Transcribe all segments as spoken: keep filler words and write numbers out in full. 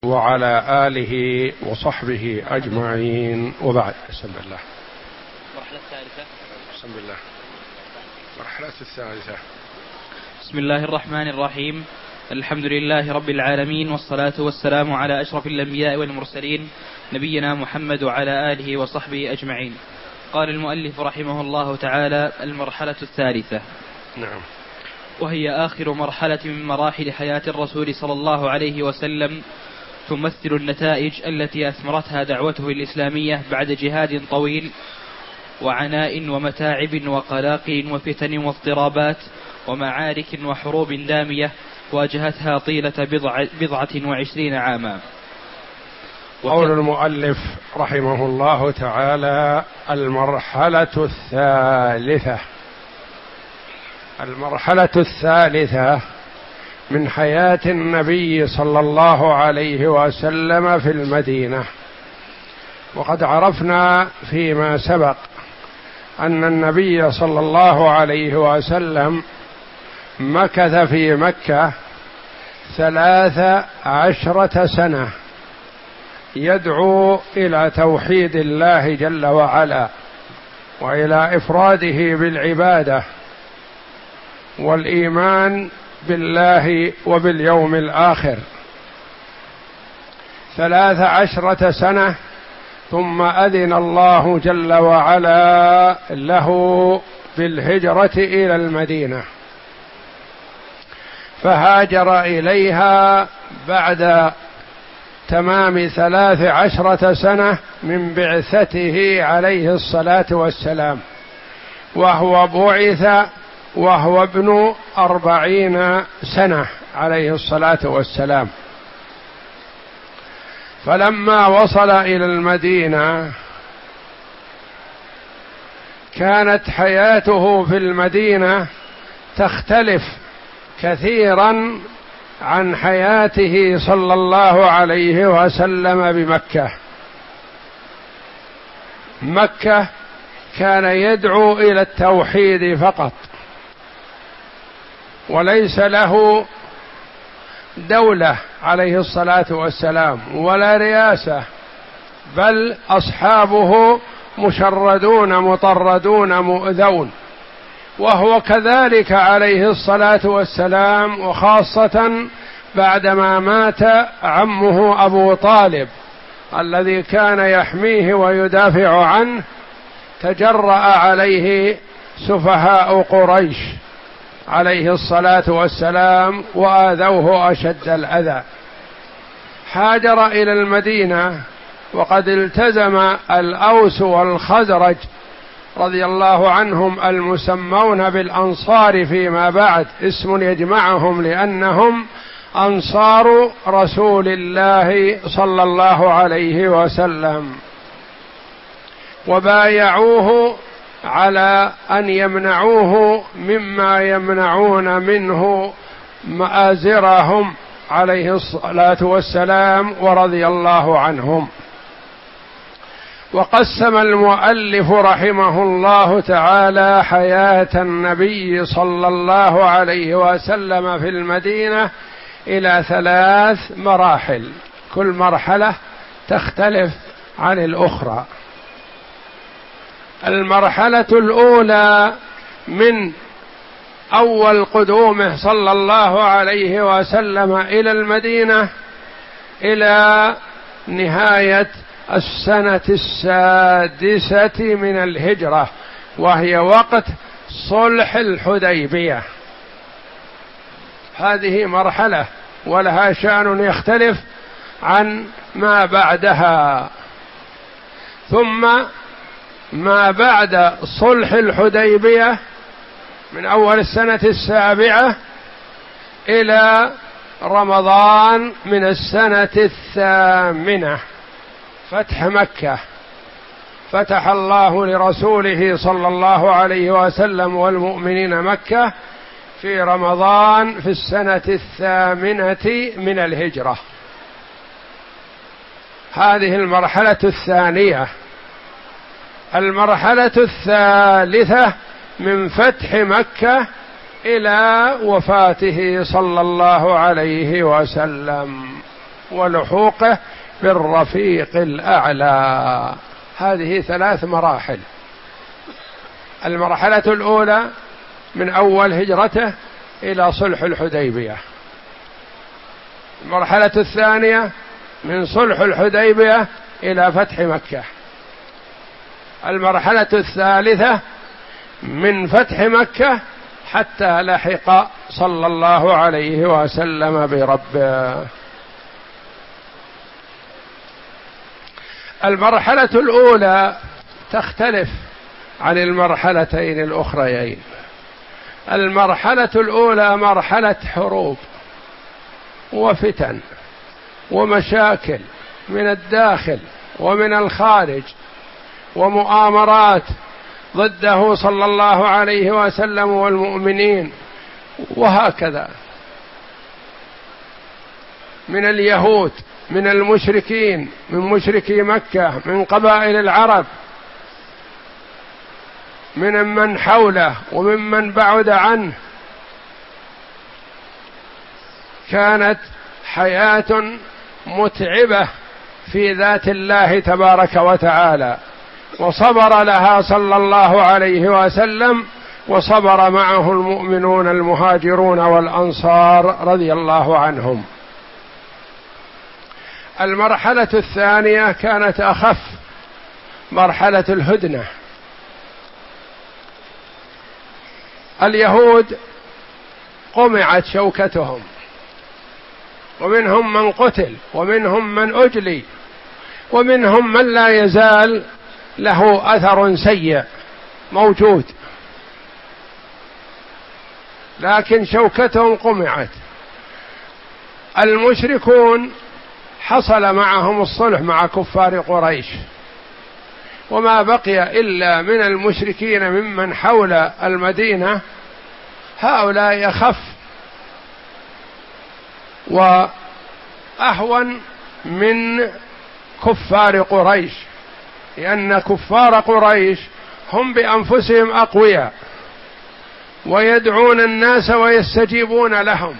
وعلى آله وصحبه أجمعين، وبعد. بسم الله. المرحلة الثالثة. بسم الله. المرحلة الثالثة. بسم الله الرحمن الرحيم. الحمد لله رب العالمين، والصلاة والسلام على أشرف الأنبياء والمرسلين، نبينا محمد وعلى آله وصحبه أجمعين. قال المؤلف رحمه الله تعالى: المرحلة الثالثة. نعم. وهي آخر مرحلة من مراحل حياة الرسول صلى الله عليه وسلم، تمثل النتائج التي أثمرتها دعوته الإسلامية بعد جهاد طويل وعناء ومتاعب وقلاقل وفتن واضطرابات ومعارك وحروب دامية واجهتها طيلة بضع بضعة وعشرين عاما. قول المؤلف رحمه الله تعالى: المرحلة الثالثة. المرحلة الثالثة من حياة النبي صلى الله عليه وسلم في المدينة. وقد عرفنا فيما سبق أن النبي صلى الله عليه وسلم مكث في مكة ثلاث عشرة سنة يدعو إلى توحيد الله جل وعلا وإلى إفراده بالعبادة والإيمان بالله وباليوم الآخر. ثلاث عشرة سنة، ثم أذن الله جل وعلا له بالهجرة إلى المدينة، فهاجر إليها بعد تمام ثلاث عشرة سنة من بعثته عليه الصلاة والسلام، وهو بعث وهو ابن أربعين سنة عليه الصلاة والسلام. فلما وصل إلى المدينة كانت حياته في المدينة تختلف كثيرا عن حياته صلى الله عليه وسلم بمكة. مكة كان يدعو إلى التوحيد فقط، وليس له دولة عليه الصلاة والسلام ولا رياسة، بل أصحابه مشردون مطردون مؤذون، وهو كذلك عليه الصلاة والسلام، وخاصة بعدما مات عمه أبو طالب الذي كان يحميه ويدافع عنه، تجرأ عليه سفهاء قريش عليه الصلاة والسلام وآذوه أشد الأذى. هاجر إلى المدينة وقد التزم الأوس والخزرج رضي الله عنهم المسمون بالأنصار فيما بعد، اسم يجمعهم لأنهم أنصار رسول الله صلى الله عليه وسلم، وبايعوه على أن يمنعوه مما يمنعون منه مآزرهم عليه الصلاة والسلام ورضي الله عنهم. وقسم المؤلف رحمه الله تعالى حياة النبي صلى الله عليه وسلم في المدينة إلى ثلاث مراحل، كل مرحلة تختلف عن الأخرى. المرحلة الأولى من أول قدومه صلى الله عليه وسلم إلى المدينة إلى نهاية السنة السادسة من الهجرة، وهي وقت صلح الحديبية. هذه مرحلة ولها شأن يختلف عن ما بعدها. ثم ما بعد صلح الحديبية من أول السنة السابعة إلى رمضان من السنة الثامنة، فتح مكة. فتح الله لرسوله صلى الله عليه وسلم والمؤمنين مكة في رمضان في السنة الثامنة من الهجرة. هذه المرحلة الثانية. المرحلة الثالثة من فتح مكة إلى وفاته صلى الله عليه وسلم. ولحوقه بالرفيق الأعلى. هذه ثلاث مراحل. المرحلة الأولى من أول هجرته إلى صلح الحديبية. المرحلة الثانية من صلح الحديبية إلى فتح مكة. المرحلة الثالثة من فتح مكة حتى لحق صلى الله عليه وسلم بربه. المرحلة الأولى تختلف عن المرحلتين الأخريين. المرحلة الأولى مرحلة حروب وفتن ومشاكل من الداخل ومن الخارج، ومؤامرات ضده صلى الله عليه وسلم والمؤمنين، وهكذا من اليهود، من المشركين، من مشركي مكة، من قبائل العرب، من من حوله وممن بعد عنه. كانت حياة متعبة في ذات الله تبارك وتعالى، وصبر لها صلى الله عليه وسلم، وصبر معه المؤمنون المهاجرون والأنصار رضي الله عنهم. المرحلة الثانية كانت أخف، مرحلة الهدنة. اليهود قمعت شوكتهم، ومنهم من قتل، ومنهم من أجلي، ومنهم من لا يزال له أثر سيء موجود، لكن شوكتهم قمعت. المشركون حصل معهم الصلح مع كفار قريش، وما بقي إلا من المشركين ممن حول المدينة هؤلاء يخف وأهون من كفار قريش، لأن كفار قريش هم بأنفسهم أقوياء ويدعون الناس ويستجيبون لهم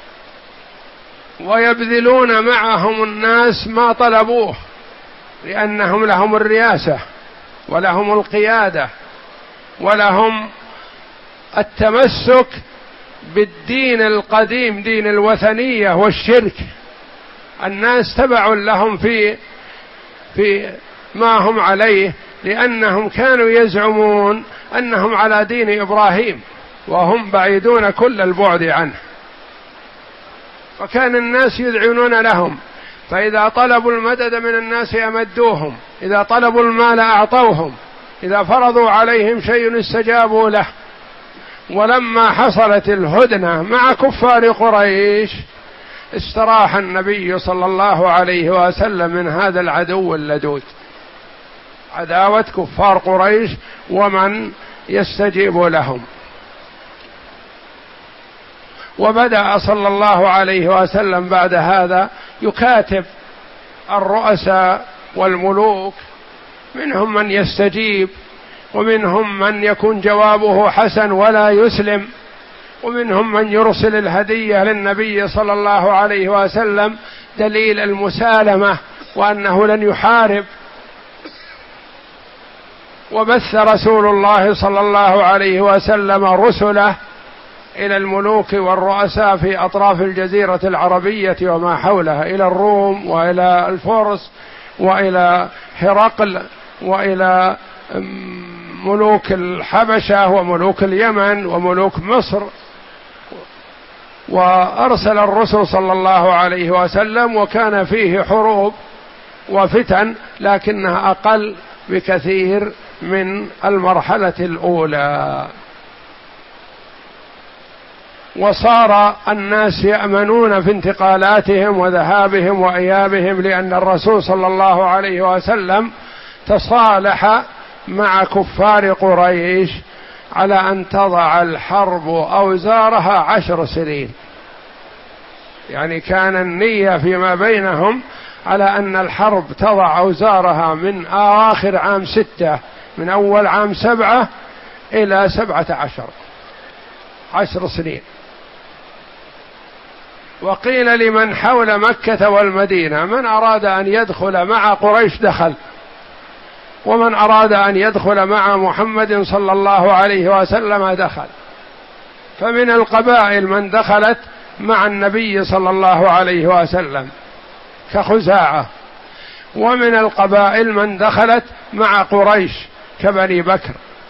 ويبذلون معهم الناس ما طلبوه، لأنهم لهم الرياسة ولهم القيادة ولهم التمسك بالدين القديم، دين الوثنية والشرك. الناس تبع لهم في في ما هم عليه، لأنهم كانوا يزعمون أنهم على دين إبراهيم وهم بعيدون كل البعد عنه، وكان الناس يذعنون لهم، فإذا طلبوا المدد من الناس أمدوهم، إذا طلبوا المال أعطوهم، إذا فرضوا عليهم شيء استجابوا له. ولما حصلت الهدنة مع كفار قريش استراح النبي صلى الله عليه وسلم من هذا العدو اللدود، عداوة كفار قريش ومن يستجيب لهم. وبدأ صلى الله عليه وسلم بعد هذا يكاتب الرؤساء والملوك، منهم من يستجيب، ومنهم من يكون جوابه حسن ولا يسلم، ومنهم من يرسل الهدية للنبي صلى الله عليه وسلم دليل المسالمة وأنه لن يحارب. وبث رسول الله صلى الله عليه وسلم رسله إلى الملوك والرؤساء في أطراف الجزيرة العربية وما حولها، إلى الروم وإلى الفرس وإلى هرقل وإلى ملوك الحبشة وملوك اليمن وملوك مصر. وأرسل الرسل صلى الله عليه وسلم، وكان فيه حروب وفتن لكنها أقل بكثير من المرحلة الأولى. وصار الناس يأمنون في انتقالاتهم وذهابهم وإيابهم، لأن الرسول صلى الله عليه وسلم تصالح مع كفار قريش على أن تضع الحرب أوزارها عشر سنين، يعني كان النية فيما بينهم على أن الحرب تضع أوزارها من آخر عام ستة، من أول عام سبعة إلى سبعة عشر، عشر سنين. وقيل لمن حول مكة والمدينة: من أراد أن يدخل مع قريش دخل، ومن أراد أن يدخل مع محمد صلى الله عليه وسلم دخل. فمن القبائل من دخلت مع النبي صلى الله عليه وسلم كخزاعة، ومن القبائل من دخلت مع قريش كبني بكر.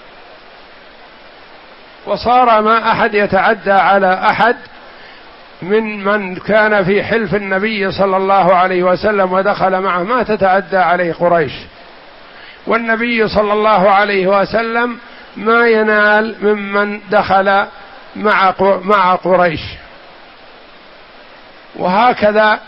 وصار ما أحد يتعدى على أحد من من كان في حلف النبي صلى الله عليه وسلم ودخل معه، ما تتعدى عليه قريش، والنبي صلى الله عليه وسلم ما ينال ممن دخل مع مع قريش. وهكذا،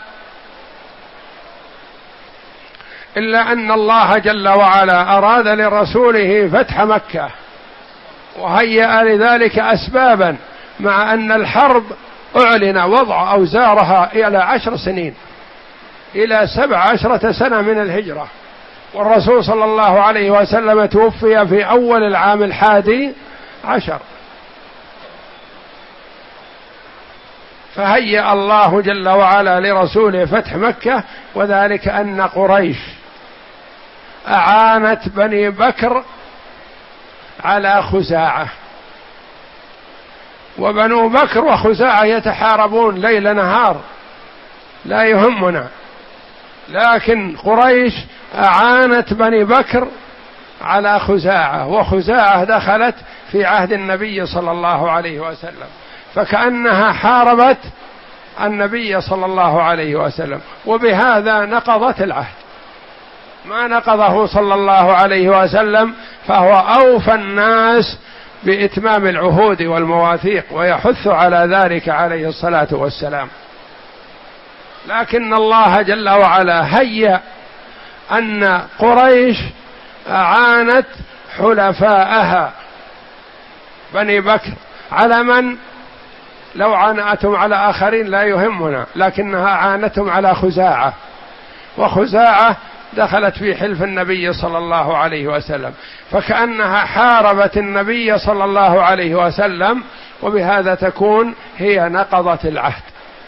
إلا أن الله جل وعلا أراد لرسوله فتح مكة وهيأ لذلك أسبابا، مع أن الحرب أعلن وضع أوزارها إلى عشر سنين، إلى سبع عشرة سنة من الهجرة، والرسول صلى الله عليه وسلم توفي في أول العام الحادي عشر. فهيأ الله جل وعلا لرسوله فتح مكة، وذلك أن قريش أعانت بني بكر على خزاعة، وبنو بكر وخزاعة يتحاربون ليل نهار لا يهمنا، لكن قريش أعانت بني بكر على خزاعة، وخزاعة دخلت في عهد النبي صلى الله عليه وسلم، فكأنها حاربت النبي صلى الله عليه وسلم، وبهذا نقضت العهد. ما نقضه صلى الله عليه وسلم، فهو أوفى الناس بإتمام العهود والمواثيق، ويحث على ذلك عليه الصلاة والسلام. لكن الله جل وعلا هيأ أن قريش أعانت حلفاءها بني بكر على من؟ لو عانتهم على آخرين لا يهمنا، لكنها عانتهم على خزاعة، وخزاعة دخلت في حلف النبي صلى الله عليه وسلم، فكأنها حاربت النبي صلى الله عليه وسلم، وبهذا تكون هي نقضت العهد.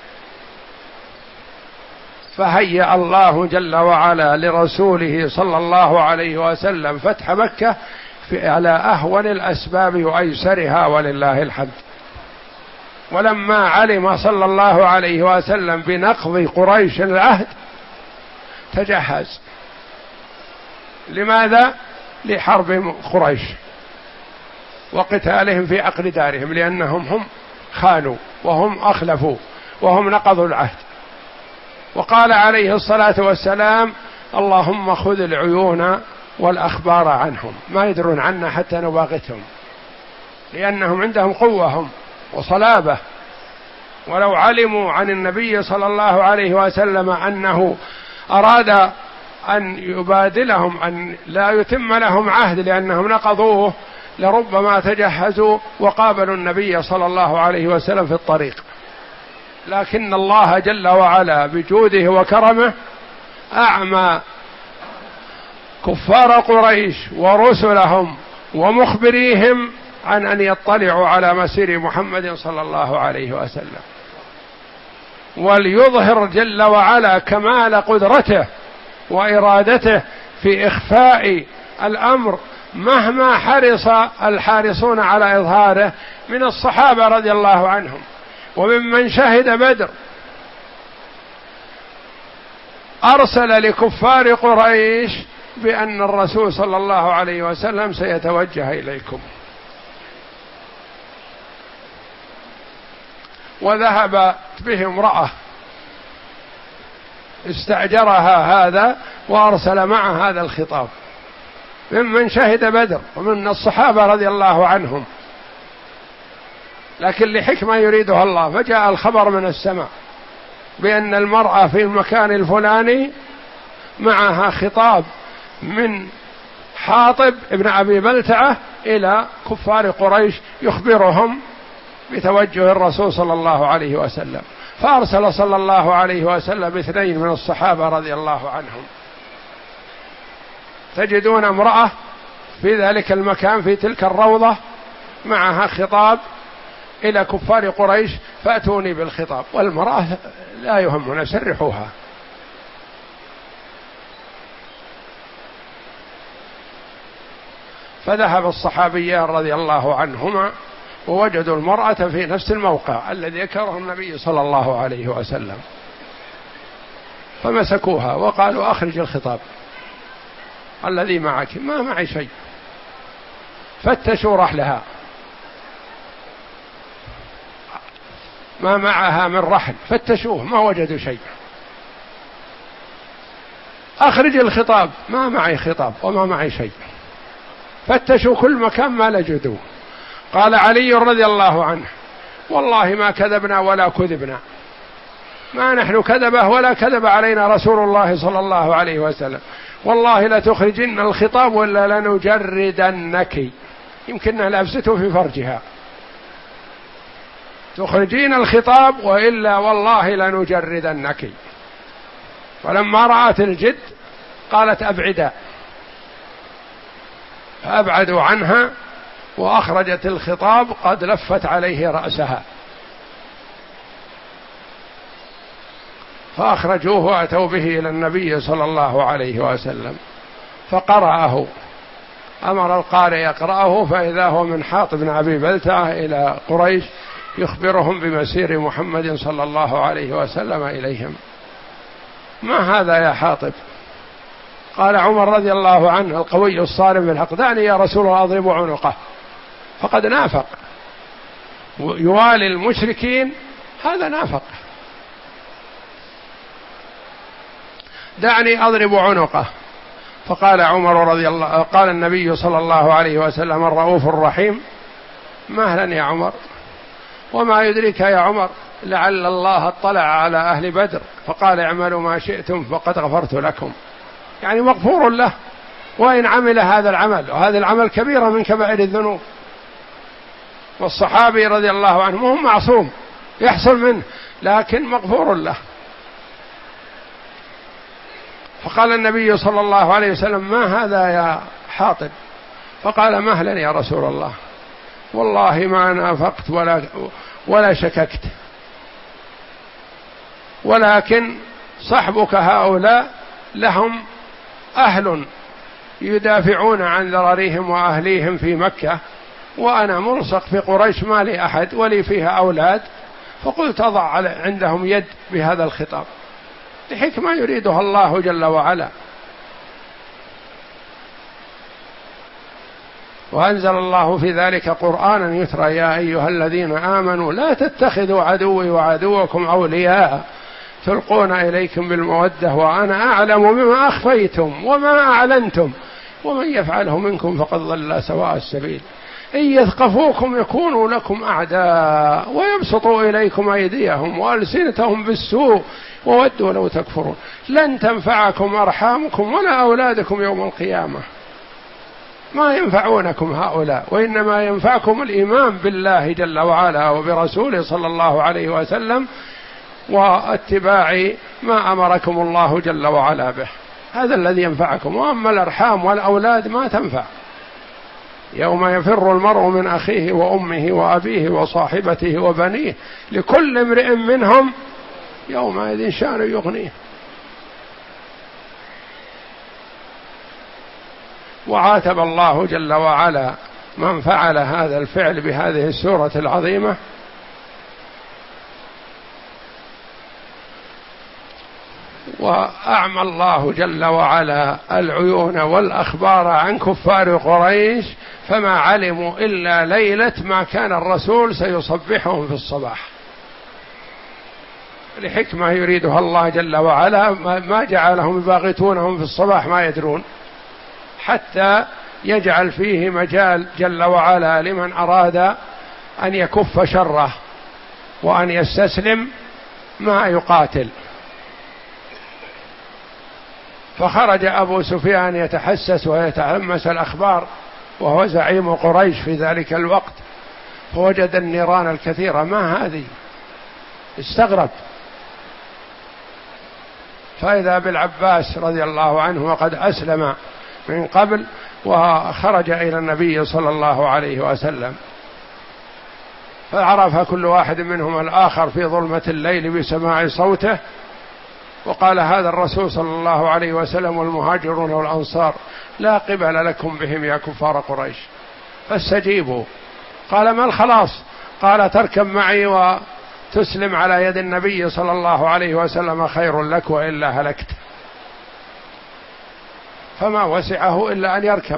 فهيأ الله جل وعلا لرسوله صلى الله عليه وسلم فتح مكة في على أهون الأسباب وأيسرها، ولله الحمد. ولما علم صلى الله عليه وسلم بنقض قريش العهد تجهز. لماذا؟ لحرب قريش وقتالهم في عقر دارهم، لأنهم هم خانوا وهم أخلفوا وهم نقضوا العهد. وقال عليه الصلاة والسلام: اللهم خذ العيون والأخبار عنهم، ما يدرون عنا حتى نباغتهم، لأنهم عندهم قوة وصلابة، ولو علموا عن النبي صلى الله عليه وسلم أنه أراد أن يبادلهم، أن لا يتم لهم عهد لأنهم نقضوه، لربما تجهزوا وقابلوا النبي صلى الله عليه وسلم في الطريق. لكن الله جل وعلا بجوده وكرمه أعمى كفار قريش ورسلهم ومخبريهم عن أن يطلعوا على مسير محمد صلى الله عليه وسلم، وليظهر جل وعلا كمال قدرته وإرادته في إخفاء الأمر مهما حرص الحارصون على إظهاره من الصحابة رضي الله عنهم وممن شهد بدر. أرسل لكفار قريش بأن الرسول صلى الله عليه وسلم سيتوجه إليكم، وذهب به امرأة استأجرها هذا وأرسل معه هذا الخطاب ممن شهد بدر ومن الصحابة رضي الله عنهم، لكن لحكمة يريدها الله، فجاء الخبر من السماء بأن المرأة في المكان الفلاني معها خطاب من حاطب ابن أبي بلتعة إلى كفار قريش يخبرهم بتوجه الرسول صلى الله عليه وسلم. فأرسل صلى الله عليه وسلم اثنين من الصحابة رضي الله عنهم. تجدون امرأة في ذلك المكان في تلك الروضة معها خطاب إلى كفار قريش فأتوني بالخطاب، والمرأة لا يهمنا سرحوها. فذهب الصحابيان رضي الله عنهما ووجدوا المرأة في نفس الموقع الذي ذكره النبي صلى الله عليه وسلم، فمسكوها وقالوا أخرج الخطاب الذي معك. ما معي شيء. فتشوا رحلها ما معها من رحل، فتشوه ما وجدوا شيء. أخرج الخطاب، ما معي خطاب وما معي شيء. فتشوا كل مكان ما لجدوه. قال علي رضي الله عنه والله ما كذبنا ولا كذبنا، ما نحن كذبه ولا كذب علينا رسول الله صلى الله عليه وسلم، والله لتخرجن الخطاب ولا لنجردنك. يمكنها لابسته في فرجها، تخرجين الخطاب وإلا والله لنجردنك. فلما رأت الجد قالت أبعدا، فأبعدوا عنها وأخرجت الخطاب قد لفت عليه رأسها، فأخرجوه وأتوا به إلى النبي صلى الله عليه وسلم فقرأه، أمر القارئ يقرأه، فإذا هو من حاطب بن أبي بلتعة إلى قريش يخبرهم بمسير محمد صلى الله عليه وسلم إليهم. ما هذا يا حاطب؟ قال عمر رضي الله عنه القوي الصارم بالحق دعني يا رسول الله أضرب عنقه، فقد نافق يوالي المشركين، هذا نافق، دعني أضرب عنقه. فقال عمر رضي الله قال النبي صلى الله عليه وسلم الرؤوف الرحيم مهلا يا عمر، وما يدريك يا عمر لعل الله اطلع على أهل بدر فقال اعملوا ما شئتم فقد غفرت لكم، يعني مغفور له وإن عمل هذا العمل، وهذا العمل كبيرة من كبائر الذنوب. والصحابي رضي الله عنه مو معصوم يحصل منه، لكن مغفور له. فقال النبي صلى الله عليه وسلم ما هذا يا حاطب؟ فقال مهلا يا رسول الله، والله ما نافقت ولا ولا شككت، ولكن صحبك هؤلاء لهم أهل يدافعون عن ذراريهم وأهليهم في مكة، وأنا ملصق في قريش ما لي أحد ولي فيها أولاد، فقلت أضع عندهم يد بهذا الخطاب لحكمة يريدها الله جل وعلا. وأنزل الله في ذلك قرآنا يترى يا أيها الذين آمنوا لا تتخذوا عدوي وعدوكم أولياء تلقون إليكم بالمودة وأنا أعلم بما أخفيتم وما أعلنتم ومن يفعله منكم فقد ضل سواء السبيل إن يثقفوكم يكونوا لكم أعداء ويبسطوا إليكم أيديهم وألسنتهم بالسوء وودوا لو تكفرون لن تنفعكم أرحامكم ولا أولادكم يوم القيامة، ما ينفعونكم هؤلاء، وإنما ينفعكم الإيمان بالله جل وعلا وبرسوله صلى الله عليه وسلم واتباع ما أمركم الله جل وعلا به، هذا الذي ينفعكم. وأما الأرحام والأولاد ما تنفع. يوم يفر المرء من أخيه وأمه وأبيه وصاحبته وبنيه لكل امرئ منهم يومئذ شأن يغنيه. وعاتب الله جل وعلا من فعل هذا الفعل بهذه السورة العظيمة، وأعمى الله جل وعلا العيون والأخبار عن كفار قريش فما علموا إلا ليلة ما كان الرسول سيصبحهم في الصباح، لحكمة يريدها الله جل وعلا ما جعلهم يباغتونهم في الصباح ما يدرون، حتى يجعل فيه مجال جل وعلا لمن أراد أن يكف شره وأن يستسلم ما يقاتل. فخرج أبو سفيان يتحسس ويتلمس الأخبار وهو زعيم قريش في ذلك الوقت، فوجد النيران الكثيرة، ما هذه؟ استغرب، فإذا بالعباس رضي الله عنه وقد أسلم من قبل وخرج إلى النبي صلى الله عليه وسلم، فعرف كل واحد منهم الآخر في ظلمة الليل بسماع صوته، وقال هذا الرسول صلى الله عليه وسلم والمهاجرون والأنصار لا قبل لكم بهم يا كفار قريش فاستجيبوا. قال ما الخلاص؟ قال تركب معي وتسلم على يد النبي صلى الله عليه وسلم خير لك وإلا هلكت. فما وسعه إلا أن يركب،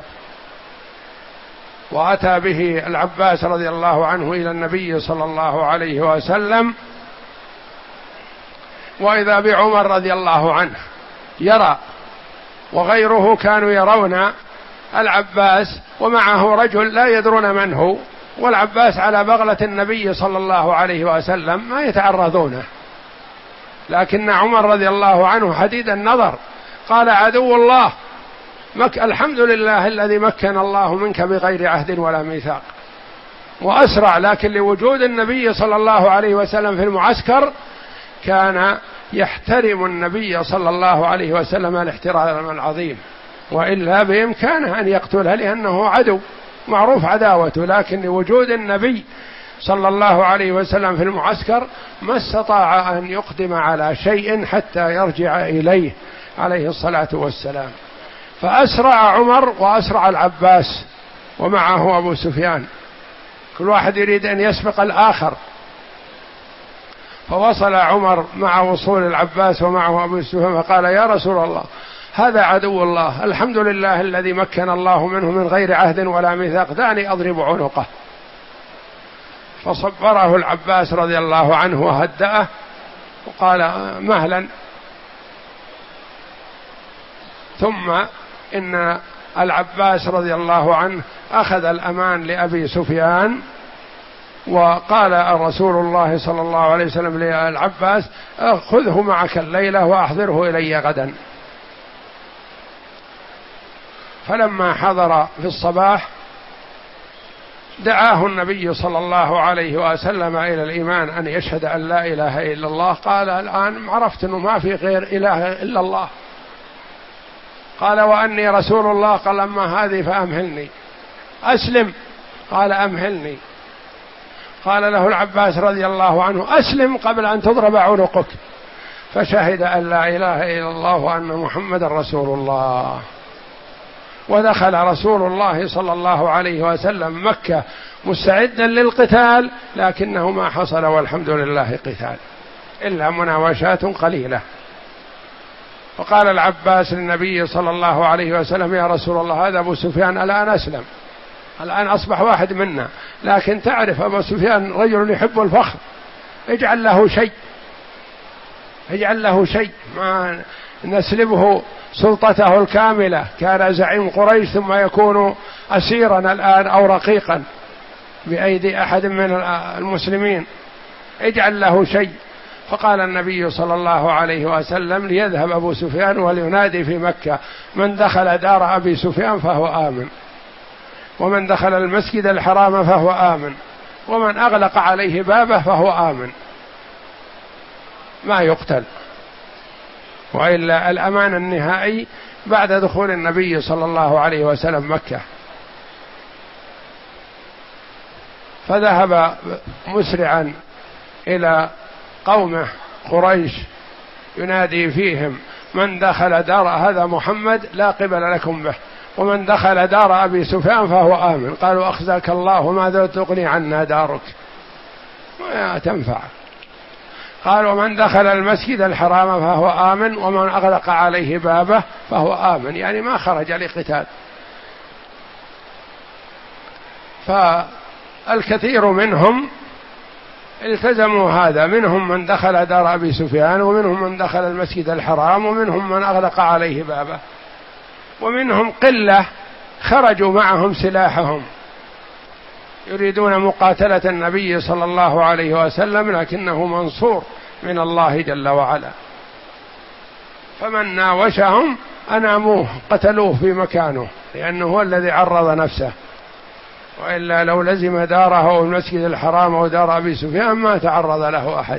وأتى به العباس رضي الله عنه إلى النبي صلى الله عليه وسلم، وإذا بعمر رضي الله عنه يرى، وغيره كانوا يرون العباس ومعه رجل لا يدرون من هو، والعباس على بغلة النبي صلى الله عليه وسلم ما يتعرضونه، لكن عمر رضي الله عنه حديد النظر قال عدو الله مك الحمد لله الذي مكن الله منك بغير عهد ولا ميثاق، وأسرع، لكن لوجود النبي صلى الله عليه وسلم في المعسكر كان يحترم النبي صلى الله عليه وسلم الاحترام العظيم، وإلا بإمكانه أن يقتله لأنه عدو معروف عداوته، لكن لوجود النبي صلى الله عليه وسلم في المعسكر ما استطاع أن يقدم على شيء حتى يرجع إليه عليه الصلاة والسلام. فأسرع عمر وأسرع العباس ومعه أبو سفيان، كل واحد يريد أن يسبق الآخر، فوصل عمر مع وصول العباس ومعه أبو سفيان فقال يا رسول الله هذا عدو الله، الحمد لله الذي مكن الله منه من غير عهد ولا ميثاق، دعني أضرب عنقه. فصبره العباس رضي الله عنه وهدأه وقال مهلا. ثم إن العباس رضي الله عنه أخذ الأمان لأبي سفيان، وقال رسول الله صلى الله عليه وسلم للعباس خذه معك الليلة وأحضره إلي غدا. فلما حضر في الصباح دعاه النبي صلى الله عليه وسلم إلى الإيمان أن يشهد أن لا إله إلا الله. قال الآن عرفت أنه ما في غير إله إلا الله. قال وأني رسول الله. قال أما هذه فأمهلني. أسلم. قال أمهلني. قال له العباس رضي الله عنه أسلم قبل أن تضرب عنقك. فشهد أن لا إله إلا الله وأن محمد رسول الله. ودخل رسول الله صلى الله عليه وسلم مكة مستعدا للقتال، لكنه ما حصل والحمد لله قتال إلا مناوشات قليلة. فقال العباس للنبي صلى الله عليه وسلم يا رسول الله هذا أبو سفيان الآن أسلم، الآن أصبح واحد منا، لكن تعرف أبو سفيان رجل يحب الفخر، اجعل له شيء اجعل له شيء ما نسلبه سلطته الكاملة، كان زعيم قريش ثم يكون أسيرا الآن أو رقيقا بأيدي أحد من المسلمين، اجعل له شيء. فقال النبي صلى الله عليه وسلم ليذهب أبو سفيان ولينادي في مكة من دخل دار أبي سفيان فهو آمن، ومن دخل المسجد الحرام فهو آمن، ومن أغلق عليه بابه فهو آمن، ما يقتل. وإلا الأمان النهائي بعد دخول النبي صلى الله عليه وسلم مكة. فذهب مسرعا إلى قومه قريش ينادي فيهم من دخل دار هذا محمد لا قبل لكم به، ومن دخل دار أبي سفيان فهو آمن. قالوا أخزاك الله ماذا تغني عنا دارك ما تنفع. قال ومن دخل المسجد الحرام فهو آمن، ومن أغلق عليه بابه فهو آمن، يعني ما خرج لقتال. فالكثير منهم التزموا هذا، منهم من دخل دار أبي سفيان، ومنهم من دخل المسجد الحرام، ومنهم من أغلق عليه بابه، ومنهم قلة خرجوا معهم سلاحهم يريدون مقاتلة النبي صلى الله عليه وسلم، لكنه منصور من الله جل وعلا. فمن ناوشهم أناموه قتلوه في مكانه، لأنه هو الذي عرض نفسه، وإلا لو لزم داره أو المسجد الحرام أو دار أبي سفيان ما تعرض له أحد.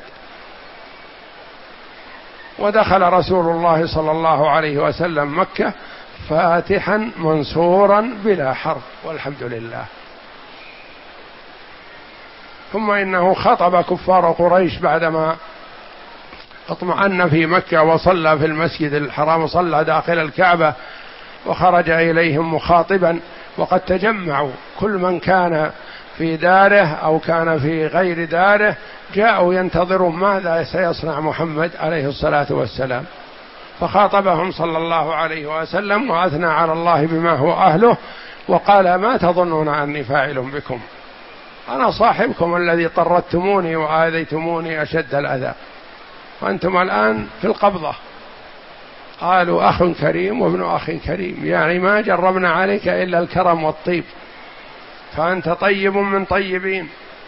ودخل رسول الله صلى الله عليه وسلم مكة فاتحا منصورا بلا حرب، والحمد لله. ثم إنه خطب كفار قريش بعدما اطمأن في مكة وصلى في المسجد الحرام وصلى داخل الكعبة، وخرج إليهم مخاطبا، وقد تجمعوا كل من كان في داره أو كان في غير داره جاءوا ينتظرون ماذا سيصنع محمد عليه الصلاة والسلام. فخاطبهم صلى الله عليه وسلم وأثنى على الله بما هو أهله، وقال: ما تظنون أني فاعل بكم؟ أنا صاحبكم الذي طردتموني وآذيتموني أشد الأذى، وأنتم الآن في القبضة. قالوا: أخ كريم وابن أخ كريم، يعني ما جربنا عليك إلا الكرم والطيب، فأنت طيب من طيبين.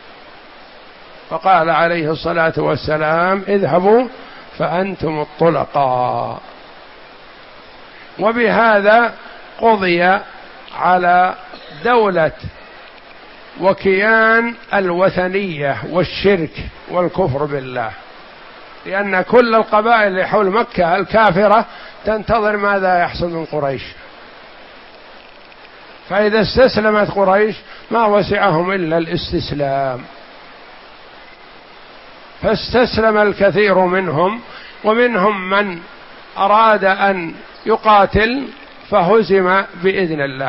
فقال عليه الصلاة والسلام: اذهبوا فأنتم الطلقاء. وبهذا قضي على دولة وكيان الوثنية والشرك والكفر بالله، لأن كل القبائل اللي حول مكة الكافرة تنتظر ماذا يحصل من قريش، فإذا استسلمت قريش ما وسعهم إلا الاستسلام، فاستسلم الكثير منهم، ومنهم من أراد أن يقاتل فهزم بإذن الله.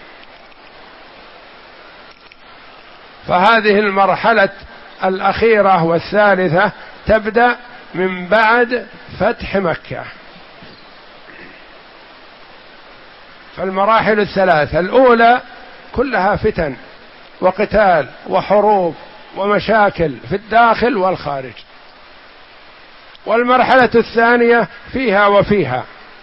فهذه المرحلة الأخيرة والثالثة تبدأ من بعد فتح مكة. فالمراحل الثلاثة الأولى كلها فتن وقتال وحروب ومشاكل في الداخل والخارج، والمرحلة الثانية فيها وفيها،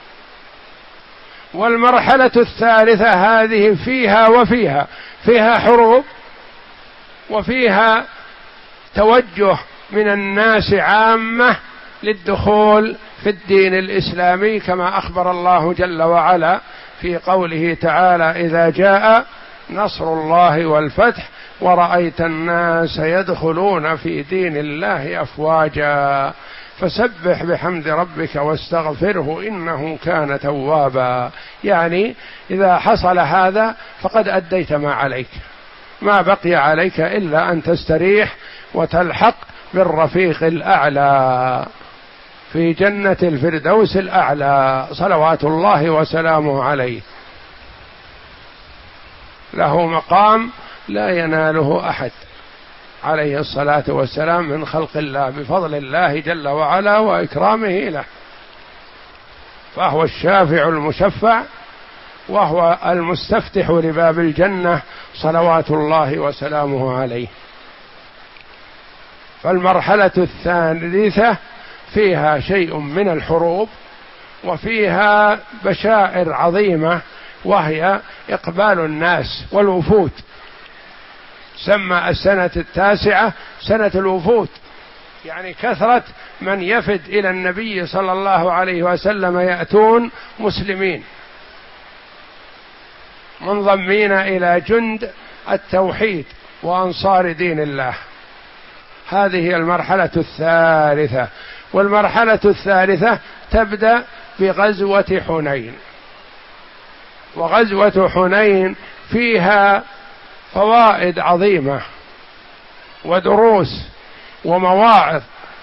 والمرحلة الثالثة هذه فيها وفيها، فيها حروب وفيها توجه من الناس عامة للدخول في الدين الإسلامي، كما أخبر الله جل وعلا في قوله تعالى: إذا جاء نصر الله والفتح ورأيت الناس يدخلون في دين الله أفواجا فسبح بحمد ربك واستغفره إنه كان توابا. يعني إذا حصل هذا فقد أديت ما عليك، ما بقي عليك إلا أن تستريح وتلحق بالرفيق الأعلى في جنة الفردوس الأعلى صلوات الله وسلامه عليه، له مقام لا يناله أحد عليه الصلاة والسلام من خلق الله بفضل الله جل وعلا وإكرامه له، فهو الشافع المشفع وهو المستفتح لباب الجنة صلوات الله وسلامه عليه. فالمرحلة الثالثة فيها شيء من الحروب وفيها بشائر عظيمة، وهي إقبال الناس والوفود. سمى السنة التاسعة سنة الوفود، يعني كثرة من يفد إلى النبي صلى الله عليه وسلم يأتون مسلمين منضمين إلى جند التوحيد وأنصار دين الله. هذه المرحلة الثالثة. والمرحلة الثالثة تبدأ بغزوة حنين، وغزوة حنين فيها فوائد عظيمة ودروس ومواعظ.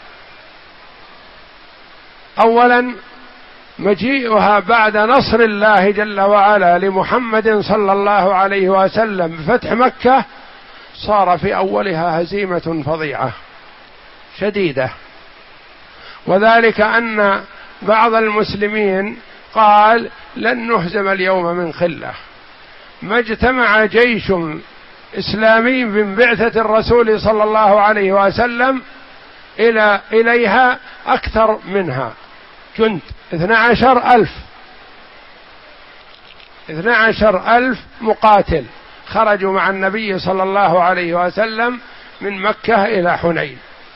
أولا مجيئها بعد نصر الله جل وعلا لمحمد صلى الله عليه وسلم بفتح مكة، صار في أولها هزيمة فظيعة شديدة، وذلك أن بعض المسلمين قال: لن نهزم اليوم من خلة. ما اجتمع جيش إسلامي من بعثة الرسول صلى الله عليه وسلم إلى إليها أكثر منها جند، اثنى عشر ألف اثنى عشر ألف مقاتل خرجوا مع النبي صلى الله عليه وسلم من مكة إلى حنين.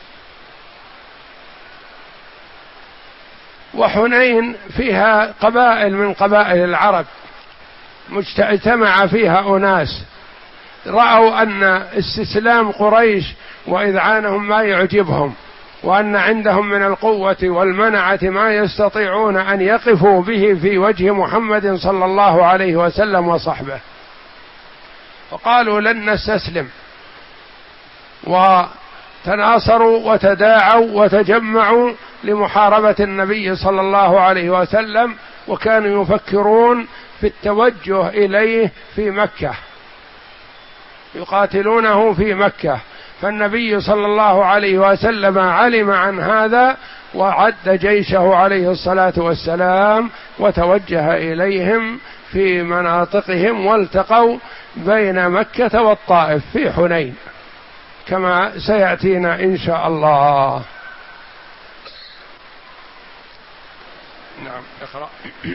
وحنين فيها قبائل من قبائل العرب، مجتمع فيها أناس رأوا أن استسلام قريش وإذعانهم ما يعجبهم، وأن عندهم من القوة والمنعة ما يستطيعون أن يقفوا به في وجه محمد صلى الله عليه وسلم وصحبه، فقالوا: لن نستسلم وتناصروا وتداعوا وتجمعوا لمحاربة النبي صلى الله عليه وسلم، وكانوا يفكرون في التوجه إليه في مكة، يقاتلونه في مكة. فالنبي صلى الله عليه وسلم علم عن هذا وعد جيشه عليه الصلاة والسلام وتوجه إليهم في مناطقهم، والتقوا بين مكة والطائف في حنين كما سيأتينا إن شاء الله. نعم اقرأ.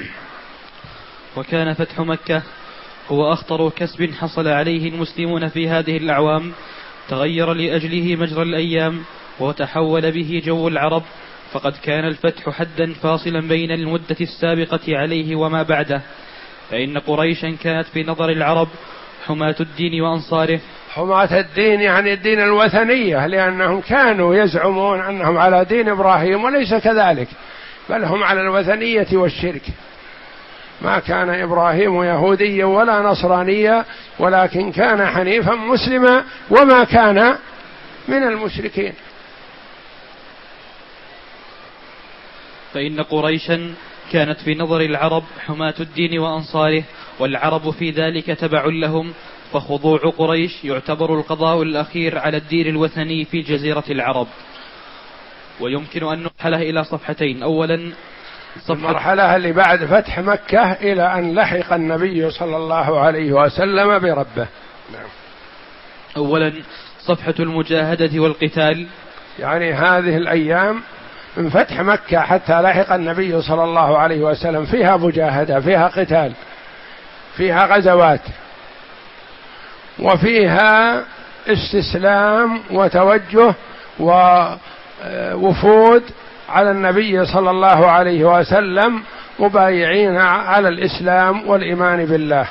وكان فتح مكة هو أخطر كسب حصل عليه المسلمون في هذه الأعوام، تغير لأجله مجرى الأيام وتحول به جو العرب، فقد كان الفتح حدا فاصلا بين المدة السابقة عليه وما بعده، فإن قريشا كانت في نظر العرب حماة الدين وأنصاره. حماة الدين يعني الدين الوثنية، لأنهم كانوا يزعمون أنهم على دين إبراهيم وليس كذلك، بل هم على الوثنية والشرك. ما كان إبراهيم يهوديا ولا نصرانيا، ولكن كان حنيفا مسلما وما كان من المشركين. فإن قريشا كانت في نظر العرب حماة الدين وأنصاره، والعرب في ذلك تبع لهم، فخضوع قريش يعتبر القضاء الأخير على الدين الوثني في جزيرة العرب. ويمكن أن نرحله إلى صفحتين. أولا المرحلة اللي بعد فتح مكة إلى أن لحق النبي صلى الله عليه وسلم بربه. نعم. أولا صفحة المجاهدة والقتال، يعني هذه الأيام من فتح مكة حتى لحق النبي صلى الله عليه وسلم فيها مجاهدة، فيها قتال، فيها غزوات، وفيها استسلام وتوجه ووفود على النبي صلى الله عليه وسلم مبايعين على الإسلام والإيمان بالله.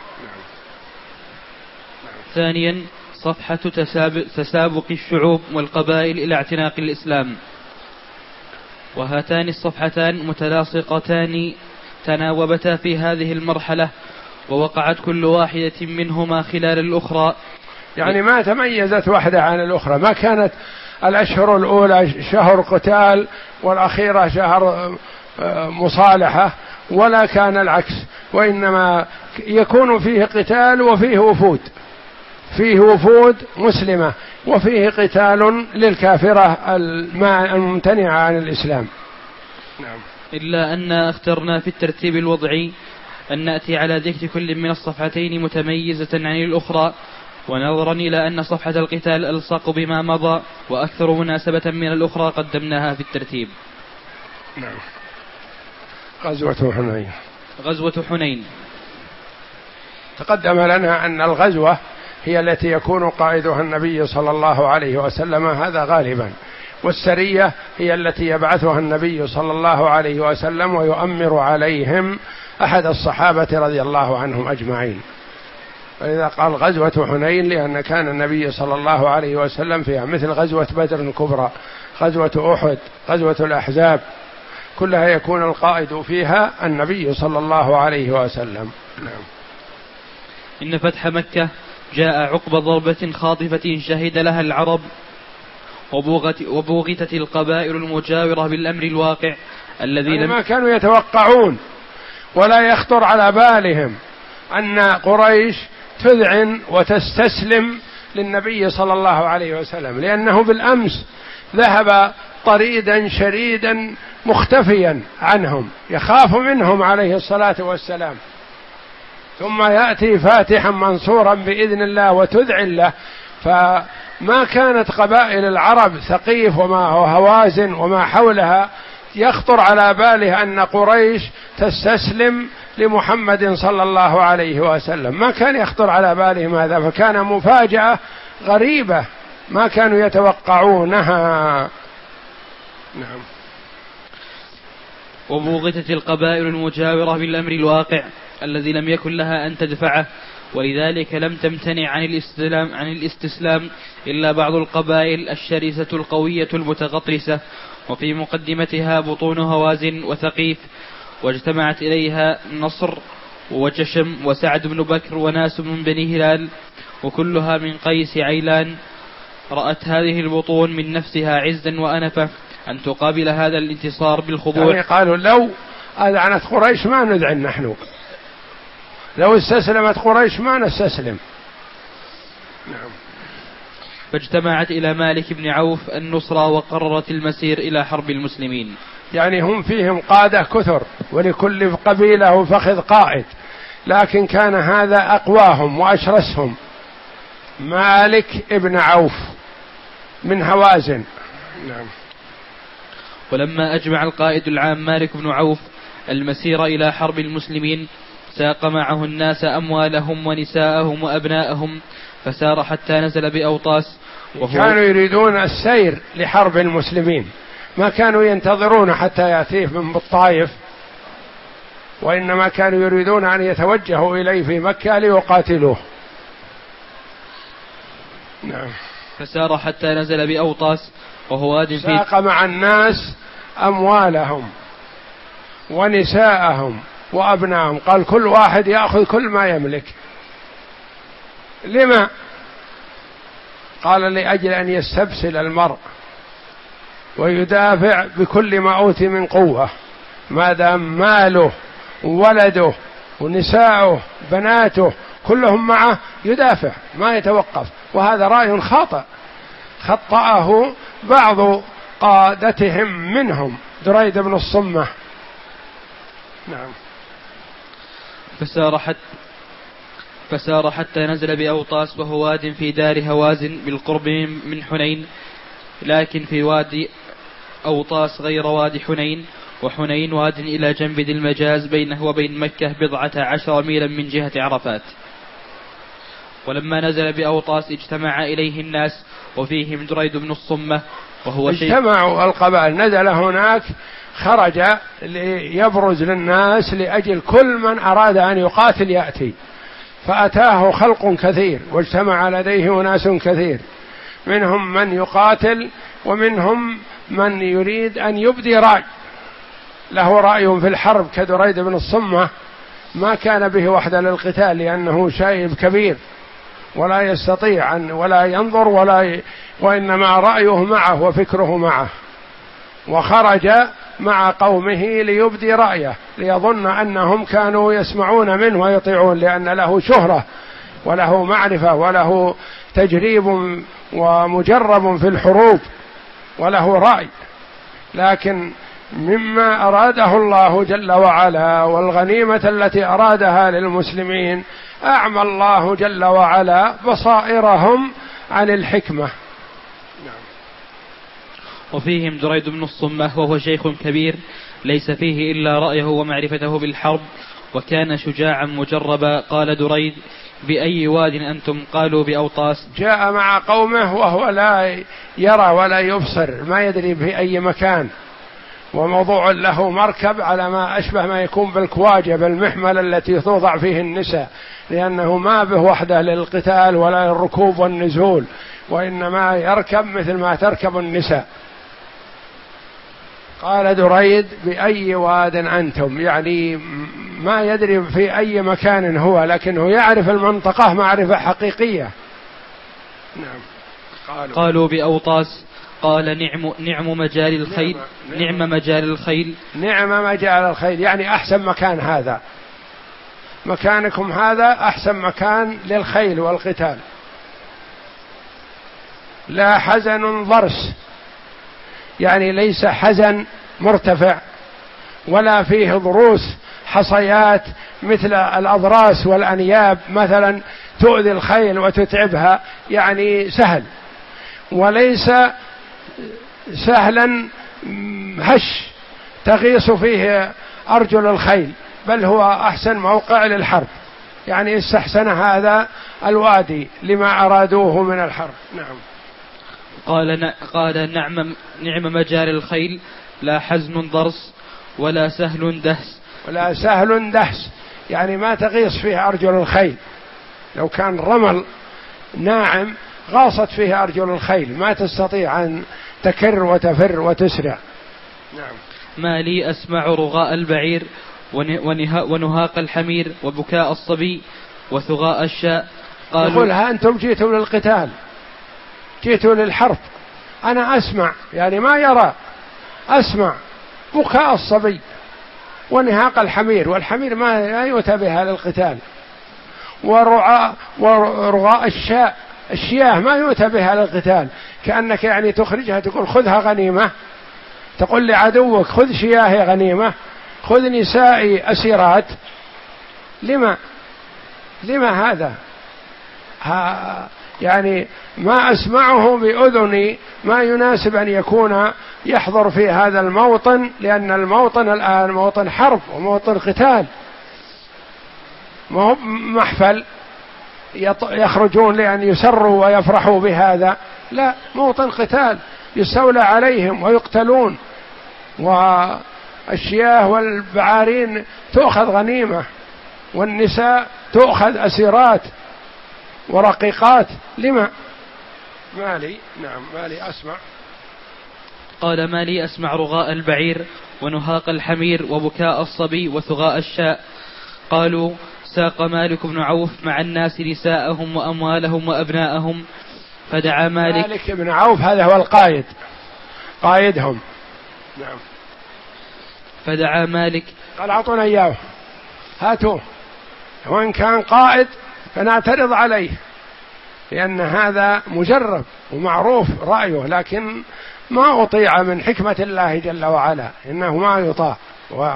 ثانيا صفحة تسابق الشعوب والقبائل إلى اعتناق الإسلام، وهاتان الصفحتان متلاصقتان تناوبتا في هذه المرحلة، ووقعت كل واحدة منهما خلال الأخرى، يعني ما تميزت واحدة عن الأخرى، ما كانت الأشهر الأولى شهر قتال والأخيرة شهر مصالحة، ولا كان العكس، وإنما يكون فيه قتال وفيه وفود، فيه وفود مسلمة وفيه قتال للكافرة الممتنعة عن الإسلام. نعم. إلا أن اخترنا في الترتيب الوضعي أن نأتي على ذكر كل من الصفحتين متميزة عن الأخرى، ونظرا إلى أن صفحة القتال ألصق بما مضى وأكثر مناسبة من الأخرى قدمناها في الترتيب. نعم. غزوة حنين. غزوة حنين تقدم لنا أن الغزوة هي التي يكون قائدها النبي صلى الله عليه وسلم، هذا غالبا، والسرية هي التي يبعثها النبي صلى الله عليه وسلم ويؤمر عليهم أحد الصحابة رضي الله عنهم أجمعين. فإذا قال غزوة حنين لأن كان النبي صلى الله عليه وسلم فيها، مثل غزوة بدر الكبرى، غزوة أحد، غزوة الأحزاب، كلها يكون القائد فيها النبي صلى الله عليه وسلم. نعم. إن فتح مكة جاء عقب ضربة خاطفة شهد لها العرب وبوغتت القبائل المجاورة بالأمر الواقع الذي يعني لم ما كانوا يتوقعون ولا يخطر على بالهم أن قريش تذعن وتستسلم للنبي صلى الله عليه وسلم، لأنه بالأمس ذهب طريدا شريدا مختفيا عنهم، يخاف منهم عليه الصلاة والسلام، ثم يأتي فاتحا منصورا بإذن الله وتذعن له. فما كانت قبائل العرب ثقيف وما هوازن وما حولها يخطر على باله أن قريش تستسلم لمحمد صلى الله عليه وسلم، ما كان يخطر على بالهم هذا، فكان مفاجأة غريبة ما كانوا يتوقعونها. نعم. وبوغتت القبائل المجاورة بالأمر الواقع الذي لم يكن لها أن تدفعه، ولذلك لم تمتنع عن الاستسلام, عن الاستسلام إلا بعض القبائل الشرسة القوية المتغطرسة، وفي مقدمتها بطون هوازن وثقيف، واجتمعت إليها نصر وجشم وسعد بن بكر وناس من بني هلال، وكلها من قيس عيلان، رأت هذه البطون من نفسها عزا وأنفة أن تقابل هذا الانتصار بالخضوع. يعني قالوا لو أذعنت قريش ما نذعن نحن، لو استسلمت قريش ما نستسلم. نعم. فاجتمعت إلى مالك بن عوف النصرة وقررت المسير إلى حرب المسلمين. يعني هم فيهم قادة كثر، ولكل قبيلة وفخذ قائد، لكن كان هذا أقواهم وأشرسهم، مالك ابن عوف من هوازن. نعم. ولما أجمع القائد العام مالك بن عوف المسير إلى حرب المسلمين ساق معه الناس أموالهم ونساءهم وأبناءهم، فسار حتى نزل بأوطاس. كانوا يريدون السير لحرب المسلمين، ما كانوا ينتظرون حتى يأتيه من الطائف، وإنما كانوا يريدون أن يتوجهوا إليه في مكة ليقاتلوه. نعم. فسار حتى نزل بأوطاس وهو واد في ساق مع الناس أموالهم ونساءهم وأبنائهم، قال كل واحد يأخذ كل ما يملك. لما؟ قال لأجل أن يستبسل المرء ويدافع بكل ما أوتي من قوة، ما دام ماله وولده ونساؤه بناته كلهم معه يدافع ما يتوقف. وهذا رأي خاطئ خطأه بعض قادتهم منهم دريد بن الصمة. نعم. فسار حتى فسار حتى نزل بأوطاس وهو واد في دار هوازن بالقرب من حنين، لكن في وادي أوطاس غير وادي حنين، وحنين واد إلى جنب ذي المجاز بينه وبين مكة بضعة عشر ميلا من جهة عرفات. ولما نزل بأوطاس اجتمع إليه الناس وفيهم دريد بن الصمة وهو شيء. اجتمعوا القبائل، نزل هناك، خرج ليبرز للناس لأجل كل من أراد أن يقاتل يأتي، فأتاه خلق كثير واجتمع لديه أناس كثير، منهم من يقاتل ومنهم من يريد أن يبدي رأي، له رأي في الحرب كدريد بن الصمة ما كان به وحده للقتال لأنه شايب كبير ولا يستطيع أن ولا ينظر ولا ي... وإنما رأيه معه وفكره معه، وخرج مع قومه ليبدي رأيه ليظن أنهم كانوا يسمعون منه ويطيعون، لأن له شهرة وله معرفة وله تجريب ومجرب في الحروب وله رأي. لكن مما أراده الله جل وعلا والغنيمة التي أرادها للمسلمين أعمى الله جل وعلا بصائرهم عن الحكمة. وفيهم دريد بن الصمة وهو شيخ كبير ليس فيه إلا رأيه ومعرفته بالحرب، وكان شجاعا مجربا. قال دريد: بأي واد أنتم؟ قالوا: بأوطاس. جاء مع قومه وهو لا يرى ولا يبصر، ما يدري في أي مكان، وموضوع له مركب على ما أشبه ما يكون بالكواجة بالمحمل التي توضع فيه النساء، لأنه ما به وحده للقتال ولا للركوب والنزول، وإنما يركب مثل ما تركب النساء. قال دريد: بأي واد أنتم؟ يعني ما يدري في أي مكان هو، لكنه يعرف المنطقة معرفة حقيقية. نعم. قالوا, قالوا بأوطاس. قال: نعم نعم مجال الخيل نعم, نعم مجال الخيل نعم مجال الخيل، يعني أحسن مكان هذا، مكانكم هذا أحسن مكان للخيل والقتال، لا حزن ضرس، يعني ليس حزن مرتفع ولا فيه ضروس حصيات مثل الأضراس والأنياب مثلا تؤذي الخيل وتتعبها، يعني سهل، وليس سهلا هش تغيص فيه أرجل الخيل، بل هو أحسن موقع للحرب، يعني استحسن هذا الوادي لما أرادوه من الحرب. نعم. قال قال نعم نعم مجال الخيل، لا حزن ضرس ولا سهل دهس. ولا سهل دهس يعني ما تغيص فيه أرجل الخيل، لو كان رمل ناعم غاصت فيه أرجل الخيل ما تستطيع أن تكر وتفر وتسرع. نعم. ما لي أسمع رغاء البعير ونهاق الحمير وبكاء الصبي وثغاء الشاء. يقول: ها أنتم جئتم للقتال جئت للحرب أنا أسمع، يعني ما يرى، أسمع بكاء الصبي ونهاق الحمير، والحمير ما يؤتى بها للقتال، ورعاء ورغاء الشاء الشياه ما يؤتى بها للقتال، كأنك يعني تخرجها تقول خذها غنيمة، تقول لعدوك خذ شياهي غنيمة، خذ نسائي أسيرات. لما لما هذا؟ ها يعني ما أسمعه بأذني ما يناسب أن يكون يحضر في هذا الموطن، لأن الموطن الآن موطن حرب وموطن قتال، ما هو محفل يخرجون لأن يسروا ويفرحوا بهذا، لا، موطن قتال يستولى عليهم ويقتلون، والشياه والبعارين تؤخذ غنيمة، والنساء تؤخذ أسيرات ورقيقات. لما؟ مالي نعم مالي أسمع. قال مالي أسمع رغاء البعير ونهاق الحمير وبكاء الصبي وثغاء الشاء. قالوا ساق مالك بن عوف مع الناس نساءهم وأموالهم وأبناءهم، فدعا مالك مالك بن عوف هذا هو القائد، قائدهم. نعم. فدعا مالك قال أعطونا إياه، هاتوه، وإن كان قائد فنعترض عليه، لأن هذا مجرب ومعروف رأيه، لكن ما أطيع من حكمة الله جل وعلا، إنه ما يطاع. و...